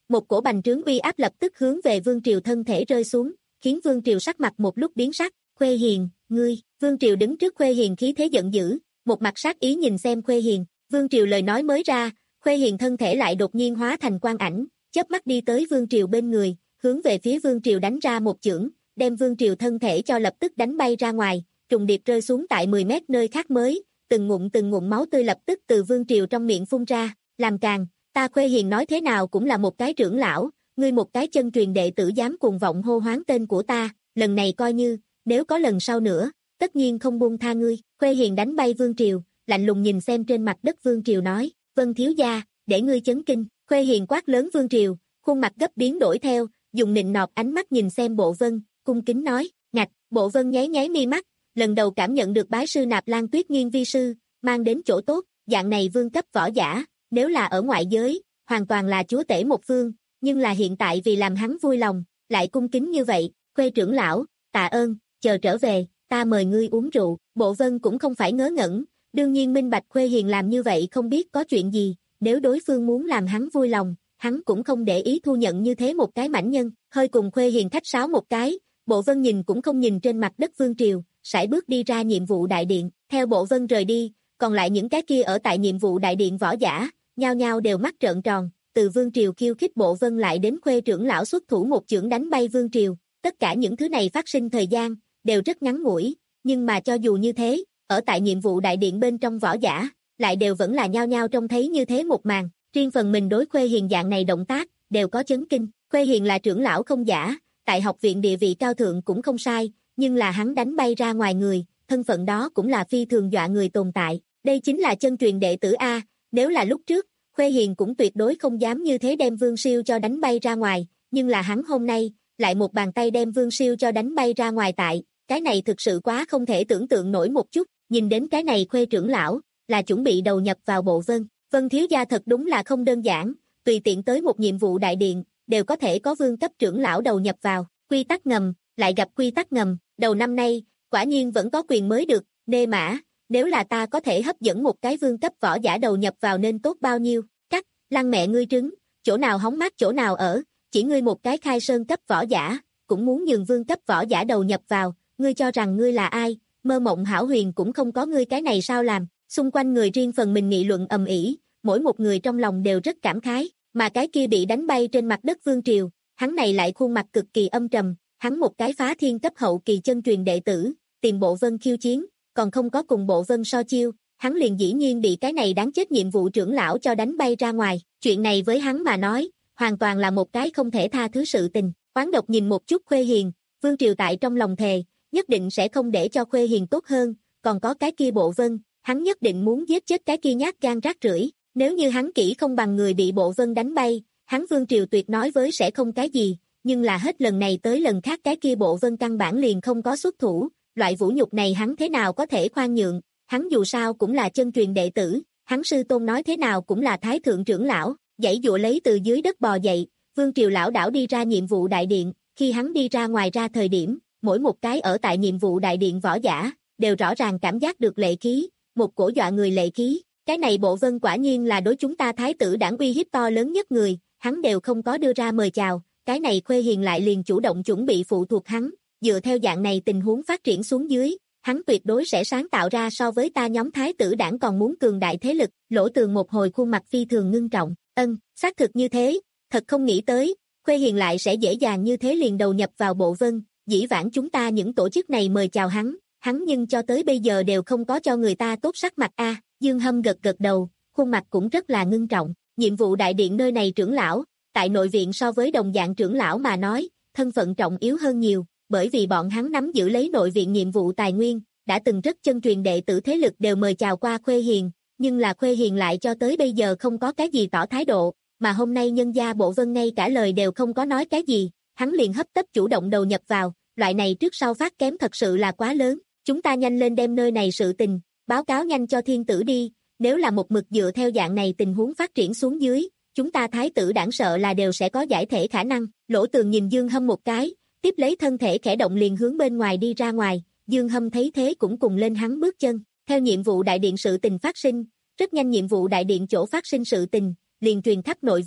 một cổ bành trướng uy áp lập tức hướng về Vương Triều thân thể rơi xuống, khiến Vương Triều sắc mặt một lúc biến sắc. Khuê Hiền, ngươi, Vương Triều đứng trước Khuê Hiền khí thế giận dữ, một mặt sát ý nhìn xem Khuê Hiền. Vương Triều lời nói mới ra, Khuê Hiền thân thể lại đột nhiên hóa thành quang ảnh, chớp mắt đi tới Vương Triều bên người, hướng về phía Vương Triều đánh ra một chưởng, đem Vương Triều thân thể cho lập tức đánh bay ra ngoài, trùng điệp rơi xuống tại mười mét nơi khác mới, từng ngụm từng ngụm máu tươi lập tức từ Vương Triều trong miệng phun ra. Làm càn, ta Khuê Hiền nói thế nào cũng là một cái trưởng lão, ngươi một cái chân truyền đệ tử dám cuồng vọng hô hoáng tên của ta, lần này coi như, nếu có lần sau nữa, tất nhiên không buông tha ngươi. Khuê Hiền đánh bay Vương Triều, lạnh lùng nhìn xem trên mặt đất Vương Triều nói, Vân thiếu gia, để ngươi chấn kinh. Khuê Hiền quát lớn Vương Triều, khuôn mặt gấp biến đổi theo, dùng nịnh nọt ánh mắt nhìn xem Bộ Vân, cung kính nói, ngạch. Bộ Vân nháy nháy mi mắt, lần đầu cảm nhận được bái sư Nạp Lan Tuyết Nghiên vi sư mang đến chỗ tốt, dạng này vương cấp võ giả, nếu là ở ngoại giới, hoàn toàn là chúa tể một phương, nhưng là hiện tại vì làm hắn vui lòng, lại cung kính như vậy. Khuê trưởng lão, tạ ơn, chờ trở về, ta mời ngươi uống rượu. Bộ Vân cũng không phải ngớ ngẩn, đương nhiên minh bạch Khuê Hiền làm như vậy không biết có chuyện gì, nếu đối phương muốn làm hắn vui lòng, hắn cũng không để ý thu nhận như thế một cái mảnh nhân, hơi cùng Khuê Hiền khách sáo một cái. Bộ Vân nhìn cũng không nhìn trên mặt đất Vương Triều, sải bước đi ra nhiệm vụ đại điện. Theo Bộ Vân rời đi, còn lại những cái kia ở tại nhiệm vụ đại điện võ giả, nhao nhao đều mắt trợn tròn, từ Vương Triều khiêu khích Bộ Vân lại đến Khuê trưởng lão xuất thủ một chưởng đánh bay Vương Triều, tất cả những thứ này phát sinh thời gian đều rất ngắn ngủi, nhưng mà cho dù như thế, ở tại nhiệm vụ đại điện bên trong võ giả, lại đều vẫn là nhao nhao trông thấy như thế một màn, riêng phần mình đối Khuê Hiền dạng này động tác, đều có chấn kinh. Khuê Hiền là trưởng lão không giả, tại học viện địa vị cao thượng cũng không sai, nhưng là hắn đánh bay ra ngoài người, thân phận đó cũng là phi thường dọa người tồn tại, đây chính là chân truyền đệ tử A, nếu là lúc trước, Khuê Hiền cũng tuyệt đối không dám như thế đem Vương Siêu cho đánh bay ra ngoài, nhưng là hắn hôm nay, lại một bàn tay đem Vương Siêu cho đánh bay ra ngoài tại, cái này thực sự quá không thể tưởng tượng nổi một chút, nhìn đến cái này Khuê trưởng lão, là chuẩn bị đầu nhập vào Bộ Vân. Vân thiếu gia thật đúng là không đơn giản, tùy tiện tới một nhiệm vụ đại điện, đều có thể có vương cấp trưởng lão đầu nhập vào, quy tắc ngầm, lại gặp quy tắc ngầm, đầu năm nay, quả nhiên vẫn có quyền mới được, nê mã, nếu là ta có thể hấp dẫn một cái vương cấp võ giả đầu nhập vào nên tốt bao nhiêu, cắt, lăng mẹ ngươi trứng, chỗ nào hóng mát chỗ nào ở, chỉ ngươi một cái khai sơn cấp võ giả, cũng muốn nhường vương cấp võ giả đầu nhập vào, ngươi cho rằng ngươi là ai, mơ mộng hão huyền cũng không có ngươi cái này sao làm, xung quanh người riêng phần mình nghị luận ầm ĩ, mỗi một người trong lòng đều rất cảm khái, mà cái kia bị đánh bay trên mặt đất Vương Triều, hắn này lại khuôn mặt cực kỳ âm trầm, hắn một cái phá thiên cấp hậu kỳ chân truyền đệ tử, tìm Bộ Vân khiêu chiến, còn không có cùng Bộ Vân so chiêu, hắn liền dĩ nhiên bị cái này đáng chết nhiệm vụ trưởng lão cho đánh bay ra ngoài, chuyện này với hắn mà nói, hoàn toàn là một cái không thể tha thứ sự tình. Oán độc nhìn một chút Khuê Hiền, Vương Triều tại trong lòng thề, nhất định sẽ không để cho Khuê Hiền tốt hơn, còn có cái kia Bộ Vân, hắn nhất định muốn giết chết cái kia nhát gan rác rưởi, nếu như hắn kỹ không bằng người bị Bộ Vân đánh bay, hắn Vương Triều tuyệt nói với sẽ không cái gì, nhưng là hết lần này tới lần khác cái kia Bộ Vân căn bản liền không có xuất thủ, loại vũ nhục này hắn thế nào có thể khoan nhượng, hắn dù sao cũng là chân truyền đệ tử, hắn sư tôn nói thế nào cũng là thái thượng trưởng lão, giãy dụa lấy từ dưới đất bò dậy, Vương Triều lão đảo đi ra nhiệm vụ đại điện, khi hắn đi ra ngoài ra thời điểm, mỗi một cái ở tại nhiệm vụ đại điện võ giả, đều rõ ràng cảm giác được lệ khí, một cổ dọa người lệ khí, cái này Bộ Vân quả nhiên là đối chúng ta thái tử đảng uy hiếp to lớn nhất người, hắn đều không có đưa ra mời chào, cái này Khuê Hiền lại liền chủ động chuẩn bị phụ thuộc hắn, dựa theo dạng này tình huống phát triển xuống dưới, hắn tuyệt đối sẽ sáng tạo ra so với ta nhóm thái tử đảng còn muốn cường đại thế lực. Lỗ Tường một hồi khuôn mặt phi thường ngưng trọng, ân, xác thực như thế, thật không nghĩ tới, Khuê Hiền lại sẽ dễ dàng như thế liền đầu nhập vào Bộ Vân, dĩ vãng chúng ta những tổ chức này mời chào hắn, hắn nhưng cho tới bây giờ đều không có cho người ta tốt sắc mặt a. Dương Hâm gật gật đầu, khuôn mặt cũng rất là ngưng trọng, nhiệm vụ đại điện nơi này trưởng lão, tại nội viện so với đồng dạng trưởng lão mà nói, thân phận trọng yếu hơn nhiều, bởi vì bọn hắn nắm giữ lấy nội viện nhiệm vụ tài nguyên, đã từng rất chân truyền đệ tử thế lực đều mời chào qua Khuê Hiền, nhưng là Khuê Hiền lại cho tới bây giờ không có cái gì tỏ thái độ, mà hôm nay nhân gia Bộ Vân ngay cả lời đều không có nói cái gì, hắn liền hấp tấp chủ động đầu nhập vào, loại này trước sau phát kém thật sự là quá lớn, chúng ta nhanh lên đem nơi này sự tình, báo cáo nhanh cho thiên tử đi, nếu là một mực dựa theo dạng này tình huống phát triển xuống dưới, chúng ta thái tử đảng sợ là đều sẽ có giải thể khả năng. Lỗ Tường nhìn Dương Hâm một cái, tiếp lấy thân thể khẽ động liền hướng bên ngoài đi ra ngoài, Dương Hâm thấy thế cũng cùng lên hắn bước chân, theo nhiệm vụ đại điện sự tình phát sinh, rất nhanh nhiệm vụ đại điện chỗ phát sinh sự tình, liền truyền khắp nội viện,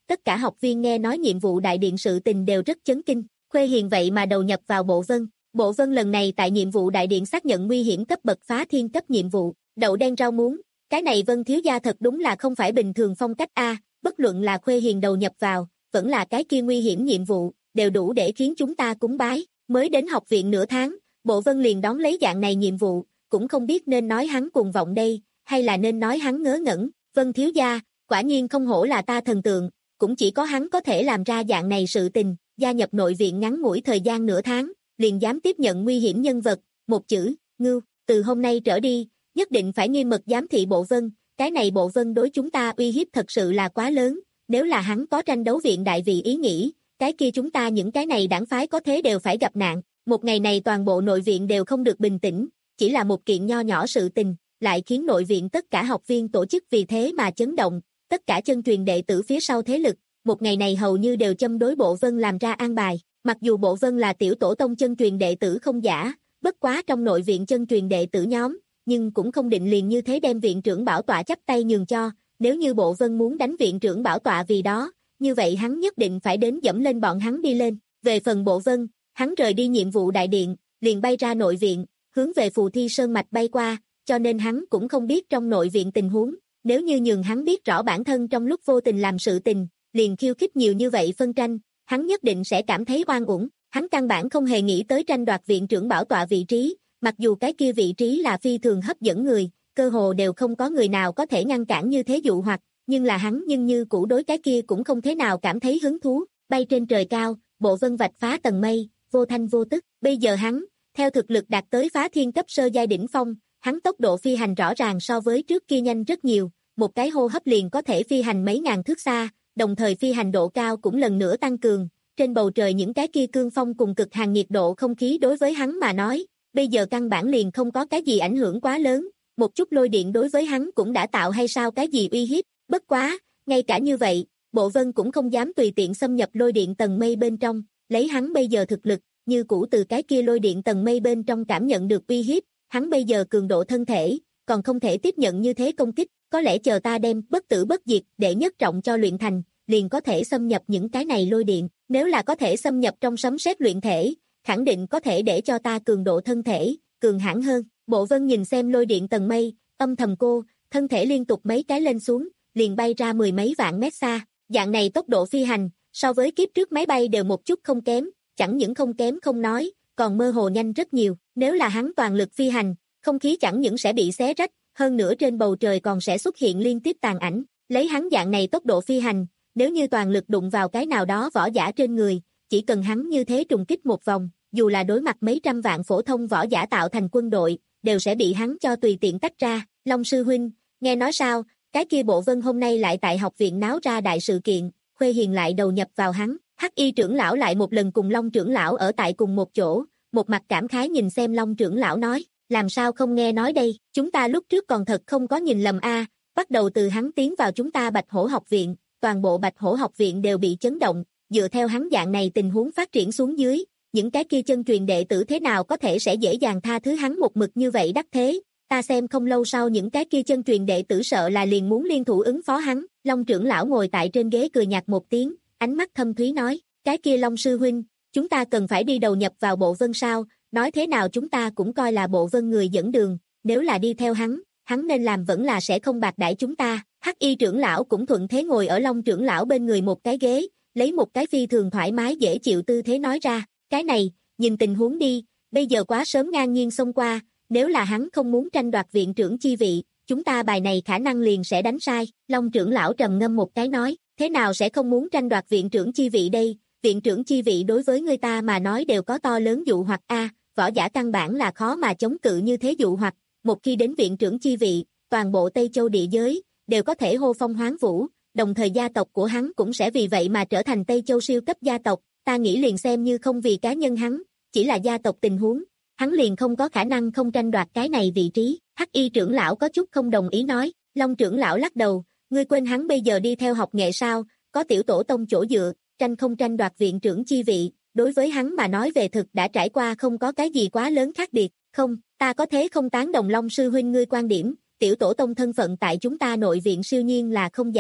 tất cả học viên nghe nói nhiệm vụ đại điện sự tình đều rất chấn kinh, Khuê Hiền vậy mà đầu nhập vào Bộ Vân. Bộ Vân lần này tại nhiệm vụ đại điện xác nhận nguy hiểm cấp bậc phá thiên cấp nhiệm vụ, đậu đen rau muống, cái này Vân thiếu gia thật đúng là không phải bình thường phong cách a, bất luận là Khuê Hiền đầu nhập vào, vẫn là cái kia nguy hiểm nhiệm vụ, đều đủ để khiến chúng ta cúng bái. Mới đến học viện nửa tháng, Bộ Vân liền đón lấy dạng này nhiệm vụ, cũng không biết nên nói hắn cuồng vọng đây, hay là nên nói hắn ngớ ngẩn. Vân thiếu gia, quả nhiên không hổ là ta thần tượng, cũng chỉ có hắn có thể làm ra dạng này sự tình, gia nhập nội viện ngắn ngủi thời gian nửa tháng, liền dám tiếp nhận nguy hiểm nhân vật, một chữ, ngưu, từ hôm nay trở đi, nhất định phải nghiêm mật giám thị Bộ Vân, cái này Bộ Vân đối chúng ta uy hiếp thật sự là quá lớn, nếu là hắn có tranh đấu viện đại vị ý nghĩ, cái kia chúng ta những cái này đảng phái có thế đều phải gặp nạn, một ngày này toàn bộ nội viện đều không được bình tĩnh, chỉ là một kiện nho nhỏ sự tình, lại khiến nội viện tất cả học viên tổ chức vì thế mà chấn động, tất cả chân truyền đệ tử phía sau thế lực, một ngày này hầu như đều châm đối Bộ Vân làm ra an bài, mặc dù Bộ Vân là tiểu tổ tông chân truyền đệ tử không giả, bất quá trong nội viện chân truyền đệ tử nhóm, nhưng cũng không định liền như thế đem viện trưởng bảo tọa chắp tay nhường cho, nếu như Bộ Vân muốn đánh viện trưởng bảo tọa vì đó, như vậy hắn nhất định phải đến dẫm lên bọn hắn đi lên. Về phần Bộ Vân, hắn rời đi nhiệm vụ đại điện, liền bay ra nội viện, hướng về Phù Thi Sơn Mạch bay qua, cho nên hắn cũng không biết trong nội viện tình huống, nếu như nhường hắn biết rõ bản thân trong lúc vô tình làm sự tình, liền khiêu khích nhiều như vậy phân tranh, hắn nhất định sẽ cảm thấy oan uổng, hắn căn bản không hề nghĩ tới tranh đoạt viện trưởng bảo tọa vị trí, mặc dù cái kia vị trí là phi thường hấp dẫn người, cơ hồ đều không có người nào có thể ngăn cản như thế dụ hoặc, nhưng là hắn nhưng như cũ đối cái kia cũng không thế nào cảm thấy hứng thú, bay trên trời cao, Bộ Vân vạch phá tầng mây, vô thanh vô tức, bây giờ hắn, theo thực lực đạt tới phá thiên cấp sơ giai đỉnh phong, hắn tốc độ phi hành rõ ràng so với trước kia nhanh rất nhiều, một cái hô hấp liền có thể phi hành mấy ngàn thước xa, đồng thời phi hành độ cao cũng lần nữa tăng cường, trên bầu trời những cái kia cương phong cùng cực hàng nhiệt độ không khí đối với hắn mà nói, bây giờ căn bản liền không có cái gì ảnh hưởng quá lớn, một chút lôi điện đối với hắn cũng đã tạo hay sao cái gì uy hiếp, bất quá, ngay cả như vậy, Bộ Vân cũng không dám tùy tiện xâm nhập lôi điện tầng mây bên trong, lấy hắn bây giờ thực lực, như cũ từ cái kia lôi điện tầng mây bên trong cảm nhận được uy hiếp, hắn bây giờ cường độ thân thể, còn không thể tiếp nhận như thế công kích, có lẽ chờ ta đem bất tử bất diệt để nhất trọng cho luyện thành, liền có thể xâm nhập những cái này lôi điện, nếu là có thể xâm nhập trong sấm sét luyện thể, khẳng định có thể để cho ta cường độ thân thể, cường hãn hơn. Bộ Vân nhìn xem lôi điện tầng mây, âm thầm cô, thân thể liên tục mấy cái lên xuống, liền bay ra mười mấy vạn mét xa, dạng này tốc độ phi hành, so với kiếp trước máy bay đều một chút không kém, chẳng những không kém không nói, còn mơ hồ nhanh rất nhiều, nếu là hắn toàn lực phi hành, không khí chẳng những sẽ bị xé rách, hơn nữa trên bầu trời còn sẽ xuất hiện liên tiếp tàn ảnh, lấy hắn dạng này tốc độ phi hành, nếu như toàn lực đụng vào cái nào đó võ giả trên người, chỉ cần hắn như thế trùng kích một vòng, dù là đối mặt mấy trăm vạn phổ thông võ giả tạo thành quân đội, đều sẽ bị hắn cho tùy tiện tách ra. Long sư huynh, nghe nói sao, cái kia Bộ Vân hôm nay lại tại học viện náo ra đại sự kiện, Khuê Hiền lại đầu nhập vào hắn, Hắc Y trưởng lão lại một lần cùng Long trưởng lão ở tại cùng một chỗ, một mặt cảm khái nhìn xem Long trưởng lão nói, làm sao không nghe nói đây, chúng ta lúc trước còn thật không có nhìn lầm a, bắt đầu từ hắn tiến vào chúng ta Bạch Hổ học viện, toàn bộ Bạch Hổ học viện đều bị chấn động, dựa theo hắn dạng này tình huống phát triển xuống dưới, những cái kia chân truyền đệ tử thế nào có thể sẽ dễ dàng tha thứ hắn một mực như vậy đắc thế, ta xem không lâu sau những cái kia chân truyền đệ tử sợ là liền muốn liên thủ ứng phó hắn. Long trưởng lão ngồi tại trên ghế cười nhạt một tiếng, ánh mắt thâm thúy nói, cái kia Long sư huynh, chúng ta cần phải đi đầu nhập vào Bộ Vân sao, nói thế nào chúng ta cũng coi là Bộ Vân người dẫn đường, nếu là đi theo hắn, hắn nên làm vẫn là sẽ không bạc đãi chúng ta. Hắc Y trưởng lão cũng thuận thế ngồi ở Long trưởng lão bên người một cái ghế, lấy một cái phi thường thoải mái dễ chịu tư thế nói ra, cái này, nhìn tình huống đi, bây giờ quá sớm ngang nhiên xông qua, nếu là hắn không muốn tranh đoạt viện trưởng chi vị, chúng ta bài này khả năng liền sẽ đánh sai. Long trưởng lão trầm ngâm một cái nói, thế nào sẽ không muốn tranh đoạt viện trưởng chi vị đây, viện trưởng chi vị đối với người ta mà nói đều có to lớn dụ hoặc a, võ giả căn bản là khó mà chống cự như thế dụ hoặc, một khi đến viện trưởng chi vị, toàn bộ Tây Châu địa giới, đều có thể hô phong hoán vũ, đồng thời gia tộc của hắn cũng sẽ vì vậy mà trở thành Tây Châu siêu cấp gia tộc, ta nghĩ liền xem như không vì cá nhân hắn, chỉ là gia tộc tình huống, hắn liền không có khả năng không tranh đoạt cái này vị trí. Hắc Y trưởng lão có chút không đồng ý nói, Long trưởng lão lắc đầu, ngươi quên hắn bây giờ đi theo học nghệ sao, có tiểu tổ tông chỗ dựa, tranh không tranh đoạt viện trưởng chi vị, đối với hắn mà nói về thực đã trải qua không có cái gì quá lớn khác biệt, không, ta có thế không tán đồng Long sư huynh ngươi quan điểm, tiểu tổ tông thân phận tại chúng ta nội viện siêu nhiên là không giả,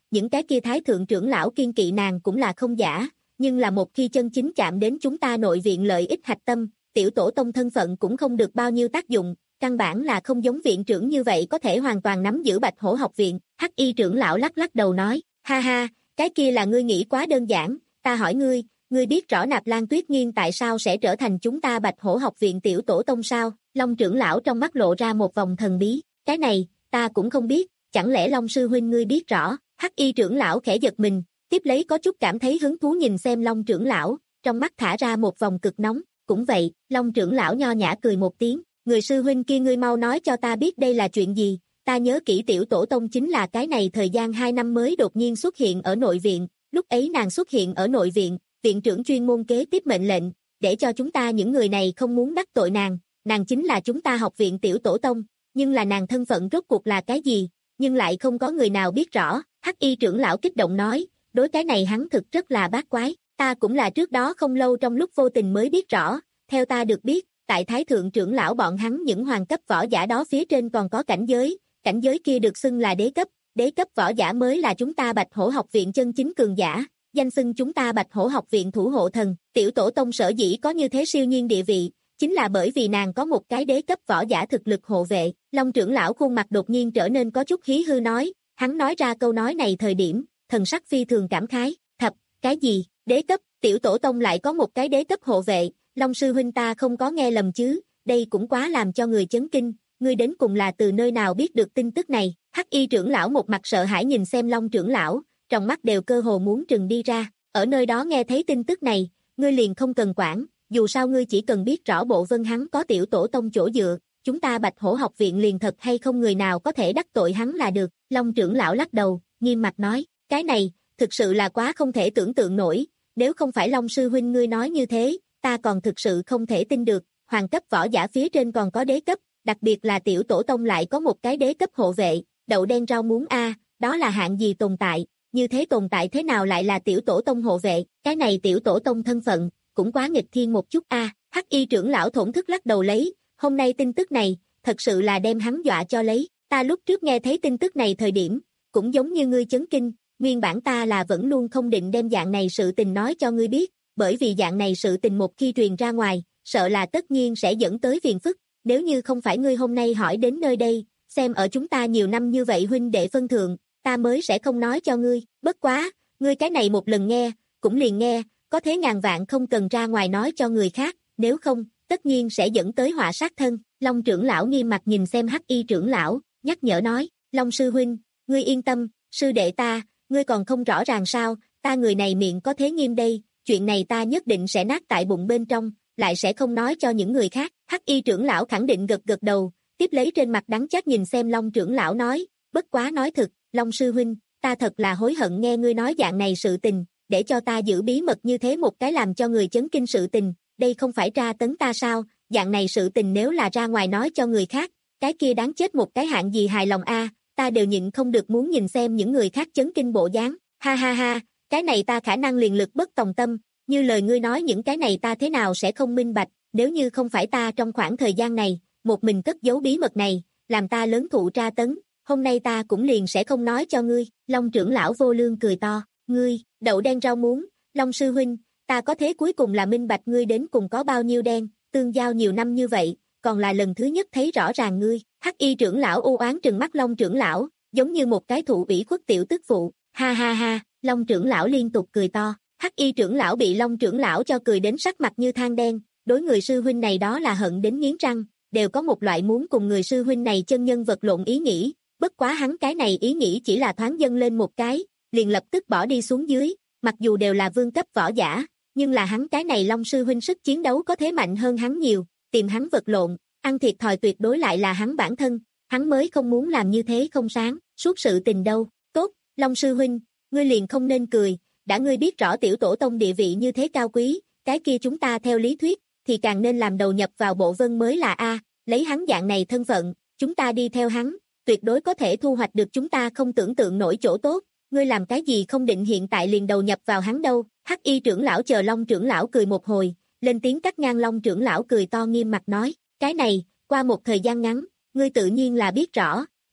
những cái kia thái thượng trưởng lão kiên kỵ nàng cũng là không giả, nhưng là một khi chân chính chạm đến chúng ta nội viện lợi ích hạch tâm, tiểu tổ tông thân phận cũng không được bao nhiêu tác dụng, căn bản là không giống viện trưởng như vậy có thể hoàn toàn nắm giữ Bạch Hổ học viện. Hắc Y trưởng lão lắc lắc đầu nói, ha ha, cái kia là ngươi nghĩ quá đơn giản, ta hỏi ngươi, ngươi biết rõ Nạp Lan Tuyết Nghiên tại sao sẽ trở thành chúng ta Bạch Hổ học viện tiểu tổ tông sao? Long trưởng lão trong mắt lộ ra một vòng thần bí, cái này, ta cũng không biết, chẳng lẽ Long sư huynh ngươi biết rõ? Hắc Y trưởng lão khẽ giật mình, tiếp lấy có chút cảm thấy hứng thú nhìn xem Long trưởng lão, trong mắt thả ra một vòng cực nóng, cũng vậy, Long trưởng lão nho nhã cười một tiếng, người sư huynh kia ngươi mau nói cho ta biết đây là chuyện gì, ta nhớ kỹ tiểu tổ tông chính là cái này thời gian hai năm mới đột nhiên xuất hiện ở nội viện, lúc ấy nàng xuất hiện ở nội viện, viện trưởng chuyên môn kế tiếp mệnh lệnh, để cho chúng ta những người này không muốn đắc tội nàng, nàng chính là chúng ta học viện tiểu tổ tông, nhưng là nàng thân phận rốt cuộc là cái gì, nhưng lại không có người nào biết rõ. Hắc Y trưởng lão kích động nói, đối cái này hắn thực rất là bát quái, ta cũng là trước đó không lâu trong lúc vô tình mới biết rõ, theo ta được biết, tại thái thượng trưởng lão bọn hắn những hoàng cấp võ giả đó phía trên còn có cảnh giới, cảnh giới kia được xưng là đế cấp, đế cấp võ giả mới là chúng ta Bạch Hổ học viện chân chính cường giả, danh xưng chúng ta Bạch Hổ học viện thủ hộ thần, tiểu tổ tông sở dĩ có như thế siêu nhiên địa vị, chính là bởi vì nàng có một cái đế cấp võ giả thực lực hộ vệ. Long trưởng lão khuôn mặt đột nhiên trở nên có chút hí hư nói, hắn nói ra câu nói này thời điểm, thần sắc phi thường cảm khái, thập, cái gì, đế cấp, tiểu tổ tông lại có một cái đế cấp hộ vệ, Long sư huynh ta không có nghe lầm chứ, đây cũng quá làm cho người chấn kinh, ngươi đến cùng là từ nơi nào biết được tin tức này? Hắc Y trưởng lão một mặt sợ hãi nhìn xem Long trưởng lão, trong mắt đều cơ hồ muốn trừng đi ra, ở nơi đó nghe thấy tin tức này, ngươi liền không cần quản, dù sao ngươi chỉ cần biết rõ bộ vân hắn có tiểu tổ tông chỗ dựa, chúng ta Bạch Hổ học viện liền thật hay không người nào có thể đắc tội hắn là được. Long trưởng lão lắc đầu, nghiêm mặt nói, cái này, thực sự là quá không thể tưởng tượng nổi, nếu không phải Long sư huynh ngươi nói như thế, ta còn thực sự không thể tin được, hoàng cấp võ giả phía trên còn có đế cấp, đặc biệt là tiểu tổ tông lại có một cái đế cấp hộ vệ, đậu đen rau muống a, đó là hạng gì tồn tại, như thế tồn tại thế nào lại là tiểu tổ tông hộ vệ, cái này tiểu tổ tông thân phận, cũng quá nghịch thiên một chút a. Hắc Y trưởng lão thổn thức lắc đầu lấy, hôm nay tin tức này, thật sự là đem hắn dọa cho lấy, ta lúc trước nghe thấy tin tức này thời điểm, cũng giống như ngươi chấn kinh, nguyên bản ta là vẫn luôn không định đem dạng này sự tình nói cho ngươi biết, bởi vì dạng này sự tình một khi truyền ra ngoài, sợ là tất nhiên sẽ dẫn tới phiền phức, nếu như không phải ngươi hôm nay hỏi đến nơi đây, xem ở chúng ta nhiều năm như vậy huynh đệ phân thượng, ta mới sẽ không nói cho ngươi, bất quá, ngươi cái này một lần nghe, cũng liền nghe, có thế ngàn vạn không cần ra ngoài nói cho người khác, nếu không, tất nhiên sẽ dẫn tới họa sát thân. Long trưởng lão nghiêm mặt nhìn xem Hắc Y trưởng lão, nhắc nhở nói, Long sư huynh, ngươi yên tâm, sư đệ ta, ngươi còn không rõ ràng sao, ta người này miệng có thế nghiêm đây, chuyện này ta nhất định sẽ nát tại bụng bên trong, lại sẽ không nói cho những người khác. Hắc Y trưởng lão khẳng định gật gật đầu, tiếp lấy trên mặt đắng chát nhìn xem Long trưởng lão nói, bất quá nói thực, Long sư huynh, ta thật là hối hận nghe ngươi nói dạng này sự tình, để cho ta giữ bí mật như thế một cái làm cho người chấn kinh sự tình, đây không phải tra tấn ta sao, dạng này sự tình nếu là ra ngoài nói cho người khác, cái kia đáng chết một cái hạng gì hài lòng a, ta đều nhịn không được muốn nhìn xem những người khác chấn kinh bộ dáng, ha ha ha, cái này ta khả năng liền lực bất tòng tâm, như lời ngươi nói những cái này ta thế nào sẽ không minh bạch, nếu như không phải ta trong khoảng thời gian này, một mình cất giấu bí mật này, làm ta lớn thụ tra tấn, hôm nay ta cũng liền sẽ không nói cho ngươi. Long trưởng lão vô lương cười to, ngươi, đậu đen rau muống, Long sư huynh, ta có thế cuối cùng là minh bạch ngươi đến cùng có bao nhiêu đen, tương giao nhiều năm như vậy, còn là lần thứ nhất thấy rõ ràng ngươi. Hắc Y trưởng lão u oán trừng mắt Long trưởng lão, giống như một cái thụ ủy khuất tiểu tức phụ, ha ha ha, Long trưởng lão liên tục cười to. Hắc Y trưởng lão bị Long trưởng lão cho cười đến sắc mặt như than đen, đối người sư huynh này đó là hận đến nghiến răng, đều có một loại muốn cùng người sư huynh này chân nhân vật lộn ý nghĩ, bất quá hắn cái này ý nghĩ chỉ là thoáng dâng lên một cái, liền lập tức bỏ đi xuống dưới, mặc dù đều là vương cấp võ giả, nhưng là hắn cái này Long sư huynh sức chiến đấu có thế mạnh hơn hắn nhiều, tìm hắn vật lộn, ăn thiệt thòi tuyệt đối lại là hắn bản thân, hắn mới không muốn làm như thế không sáng, suốt sự tình đâu. Tốt, Long sư huynh, ngươi liền không nên cười, đã ngươi biết rõ tiểu tổ tông địa vị như thế cao quý, cái kia chúng ta theo lý thuyết, thì càng nên làm đầu nhập vào bộ vân mới là a, lấy hắn dạng này thân phận, chúng ta đi theo hắn, tuyệt đối có thể thu hoạch được chúng ta không tưởng tượng nổi chỗ tốt, ngươi làm cái gì không định hiện tại liền đầu nhập vào hắn đâu. Hắc Y trưởng lão chờ Long trưởng lão cười một hồi, lên tiếng cắt ngang Long trưởng lão cười to nghiêm mặt nói, cái này, qua một thời gian ngắn, ngươi tự nhiên là biết rõ,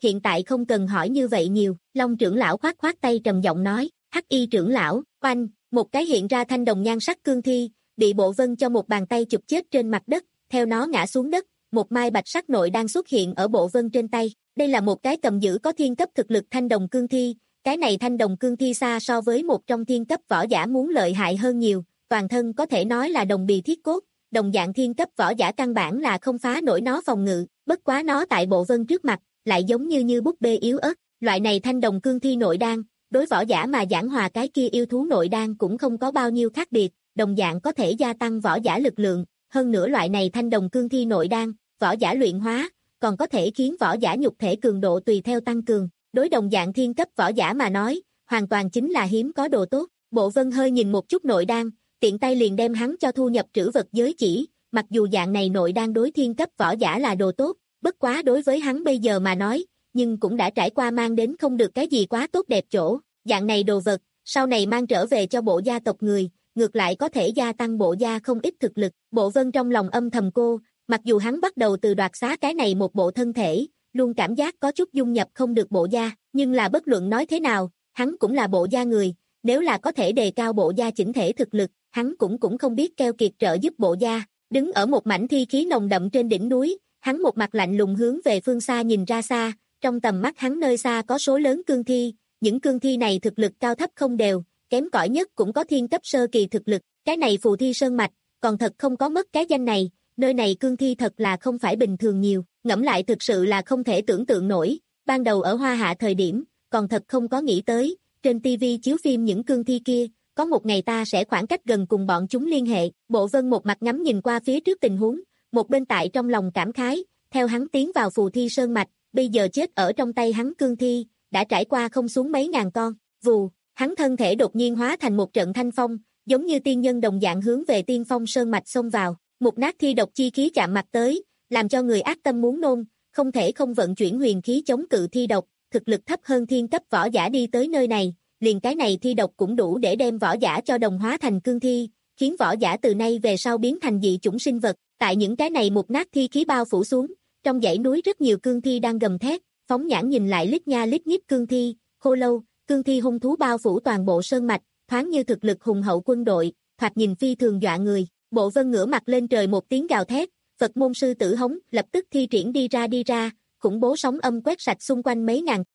hiện tại không cần hỏi như vậy nhiều, Long trưởng lão khoát khoát tay trầm giọng nói, Hắc Y trưởng lão, oanh, một cái hiện ra thanh đồng nhan sắc cương thi, bị Bộ Vân cho một bàn tay chụp chết trên mặt đất, theo nó ngã xuống đất, một mai bạch sắc nội đang xuất hiện ở Bộ Vân trên tay, đây là một cái cầm giữ có thiên cấp thực lực thanh đồng cương thi, cái này thanh đồng cương thi xa so với một trong thiên cấp võ giả muốn lợi hại hơn nhiều, toàn thân có thể nói là đồng bì thiết cốt, đồng dạng thiên cấp võ giả căn bản là không phá nổi nó phòng ngự, bất quá nó tại Bộ Vân trước mặt, lại giống như như búp bê yếu ớt, loại này thanh đồng cương thi nội đan, đối võ giả mà giảng hòa cái kia yêu thú nội đan cũng không có bao nhiêu khác biệt, đồng dạng có thể gia tăng võ giả lực lượng, hơn nữa loại này thanh đồng cương thi nội đan, võ giả luyện hóa, còn có thể khiến võ giả nhục thể cường độ tùy theo tăng cường, đối đồng dạng thiên cấp võ giả mà nói, hoàn toàn chính là hiếm có đồ tốt. Bộ Vân hơi nhìn một chút nội đan, tiện tay liền đem hắn cho thu nhập trữ vật giới chỉ, mặc dù dạng này nội đan đối thiên cấp võ giả là đồ tốt, bất quá đối với hắn bây giờ mà nói, nhưng cũng đã trải qua mang đến không được cái gì quá tốt đẹp chỗ, dạng này đồ vật, sau này mang trở về cho bộ gia tộc người, ngược lại có thể gia tăng bộ gia không ít thực lực. Bộ Vân trong lòng âm thầm cô, mặc dù hắn bắt đầu từ đoạt xá cái này một bộ thân thể, luôn cảm giác có chút dung nhập không được bộ gia, nhưng là bất luận nói thế nào, hắn cũng là bộ gia người, nếu là có thể đề cao bộ gia chỉnh thể thực lực, hắn cũng cũng không biết keo kiệt trợ giúp bộ gia. Đứng ở một mảnh thi khí nồng đậm trên đỉnh núi, hắn một mặt lạnh lùng hướng về phương xa nhìn ra xa, trong tầm mắt hắn nơi xa có số lớn cương thi, những cương thi này thực lực cao thấp không đều, kém cỏi nhất cũng có thiên cấp sơ kỳ thực lực, cái này phù thi sơn mạch, còn thật không có mất cái danh này, nơi này cương thi thật là không phải bình thường nhiều, ngẫm lại thực sự là không thể tưởng tượng nổi, ban đầu ở Hoa Hạ thời điểm, còn thật không có nghĩ tới, trên ti vi chiếu phim những cương thi kia, có một ngày ta sẽ khoảng cách gần cùng bọn chúng liên hệ. Bộ Vân một mặt ngắm nhìn qua phía trước tình huống, một bên tại trong lòng cảm khái, theo hắn tiến vào phù thi sơn mạch, bây giờ chết ở trong tay hắn cương thi, đã trải qua không xuống mấy ngàn con, vù, hắn thân thể đột nhiên hóa thành một trận thanh phong, giống như tiên nhân đồng dạng hướng về tiên phong sơn mạch xông vào, một nát thi độc chi khí chạm mặt tới, làm cho người ác tâm muốn nôn, không thể không vận chuyển huyền khí chống cự thi độc, thực lực thấp hơn thiên cấp võ giả đi tới nơi này, liền cái này thi độc cũng đủ để đem võ giả cho đồng hóa thành cương thi, khiến võ giả từ nay về sau biến thành dị chủng sinh vật. Tại những cái này một nát thi khí bao phủ xuống, trong dãy núi rất nhiều cương thi đang gầm thét, phóng nhãn nhìn lại lít nha lít nhít cương thi, khô lâu, cương thi hung thú bao phủ toàn bộ sơn mạch, thoáng như thực lực hùng hậu quân đội, thoạt nhìn phi thường dọa người. Bộ Vân ngửa mặt lên trời một tiếng gào thét, Phật môn sư tử hống lập tức thi triển đi ra đi ra, khủng bố sóng âm quét sạch xung quanh mấy ngàn.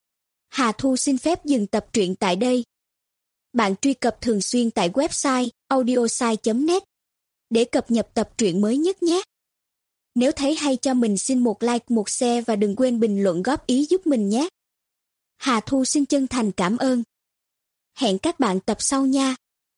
Hà Thu xin phép dừng tập truyện tại đây. Bạn truy cập thường xuyên tại website audiosai chấm net để cập nhật tập truyện mới nhất nhé. Nếu thấy hay cho mình xin một like, một share và đừng quên bình luận góp ý giúp mình nhé. Hà Thu xin chân thành cảm ơn. Hẹn các bạn tập sau nha.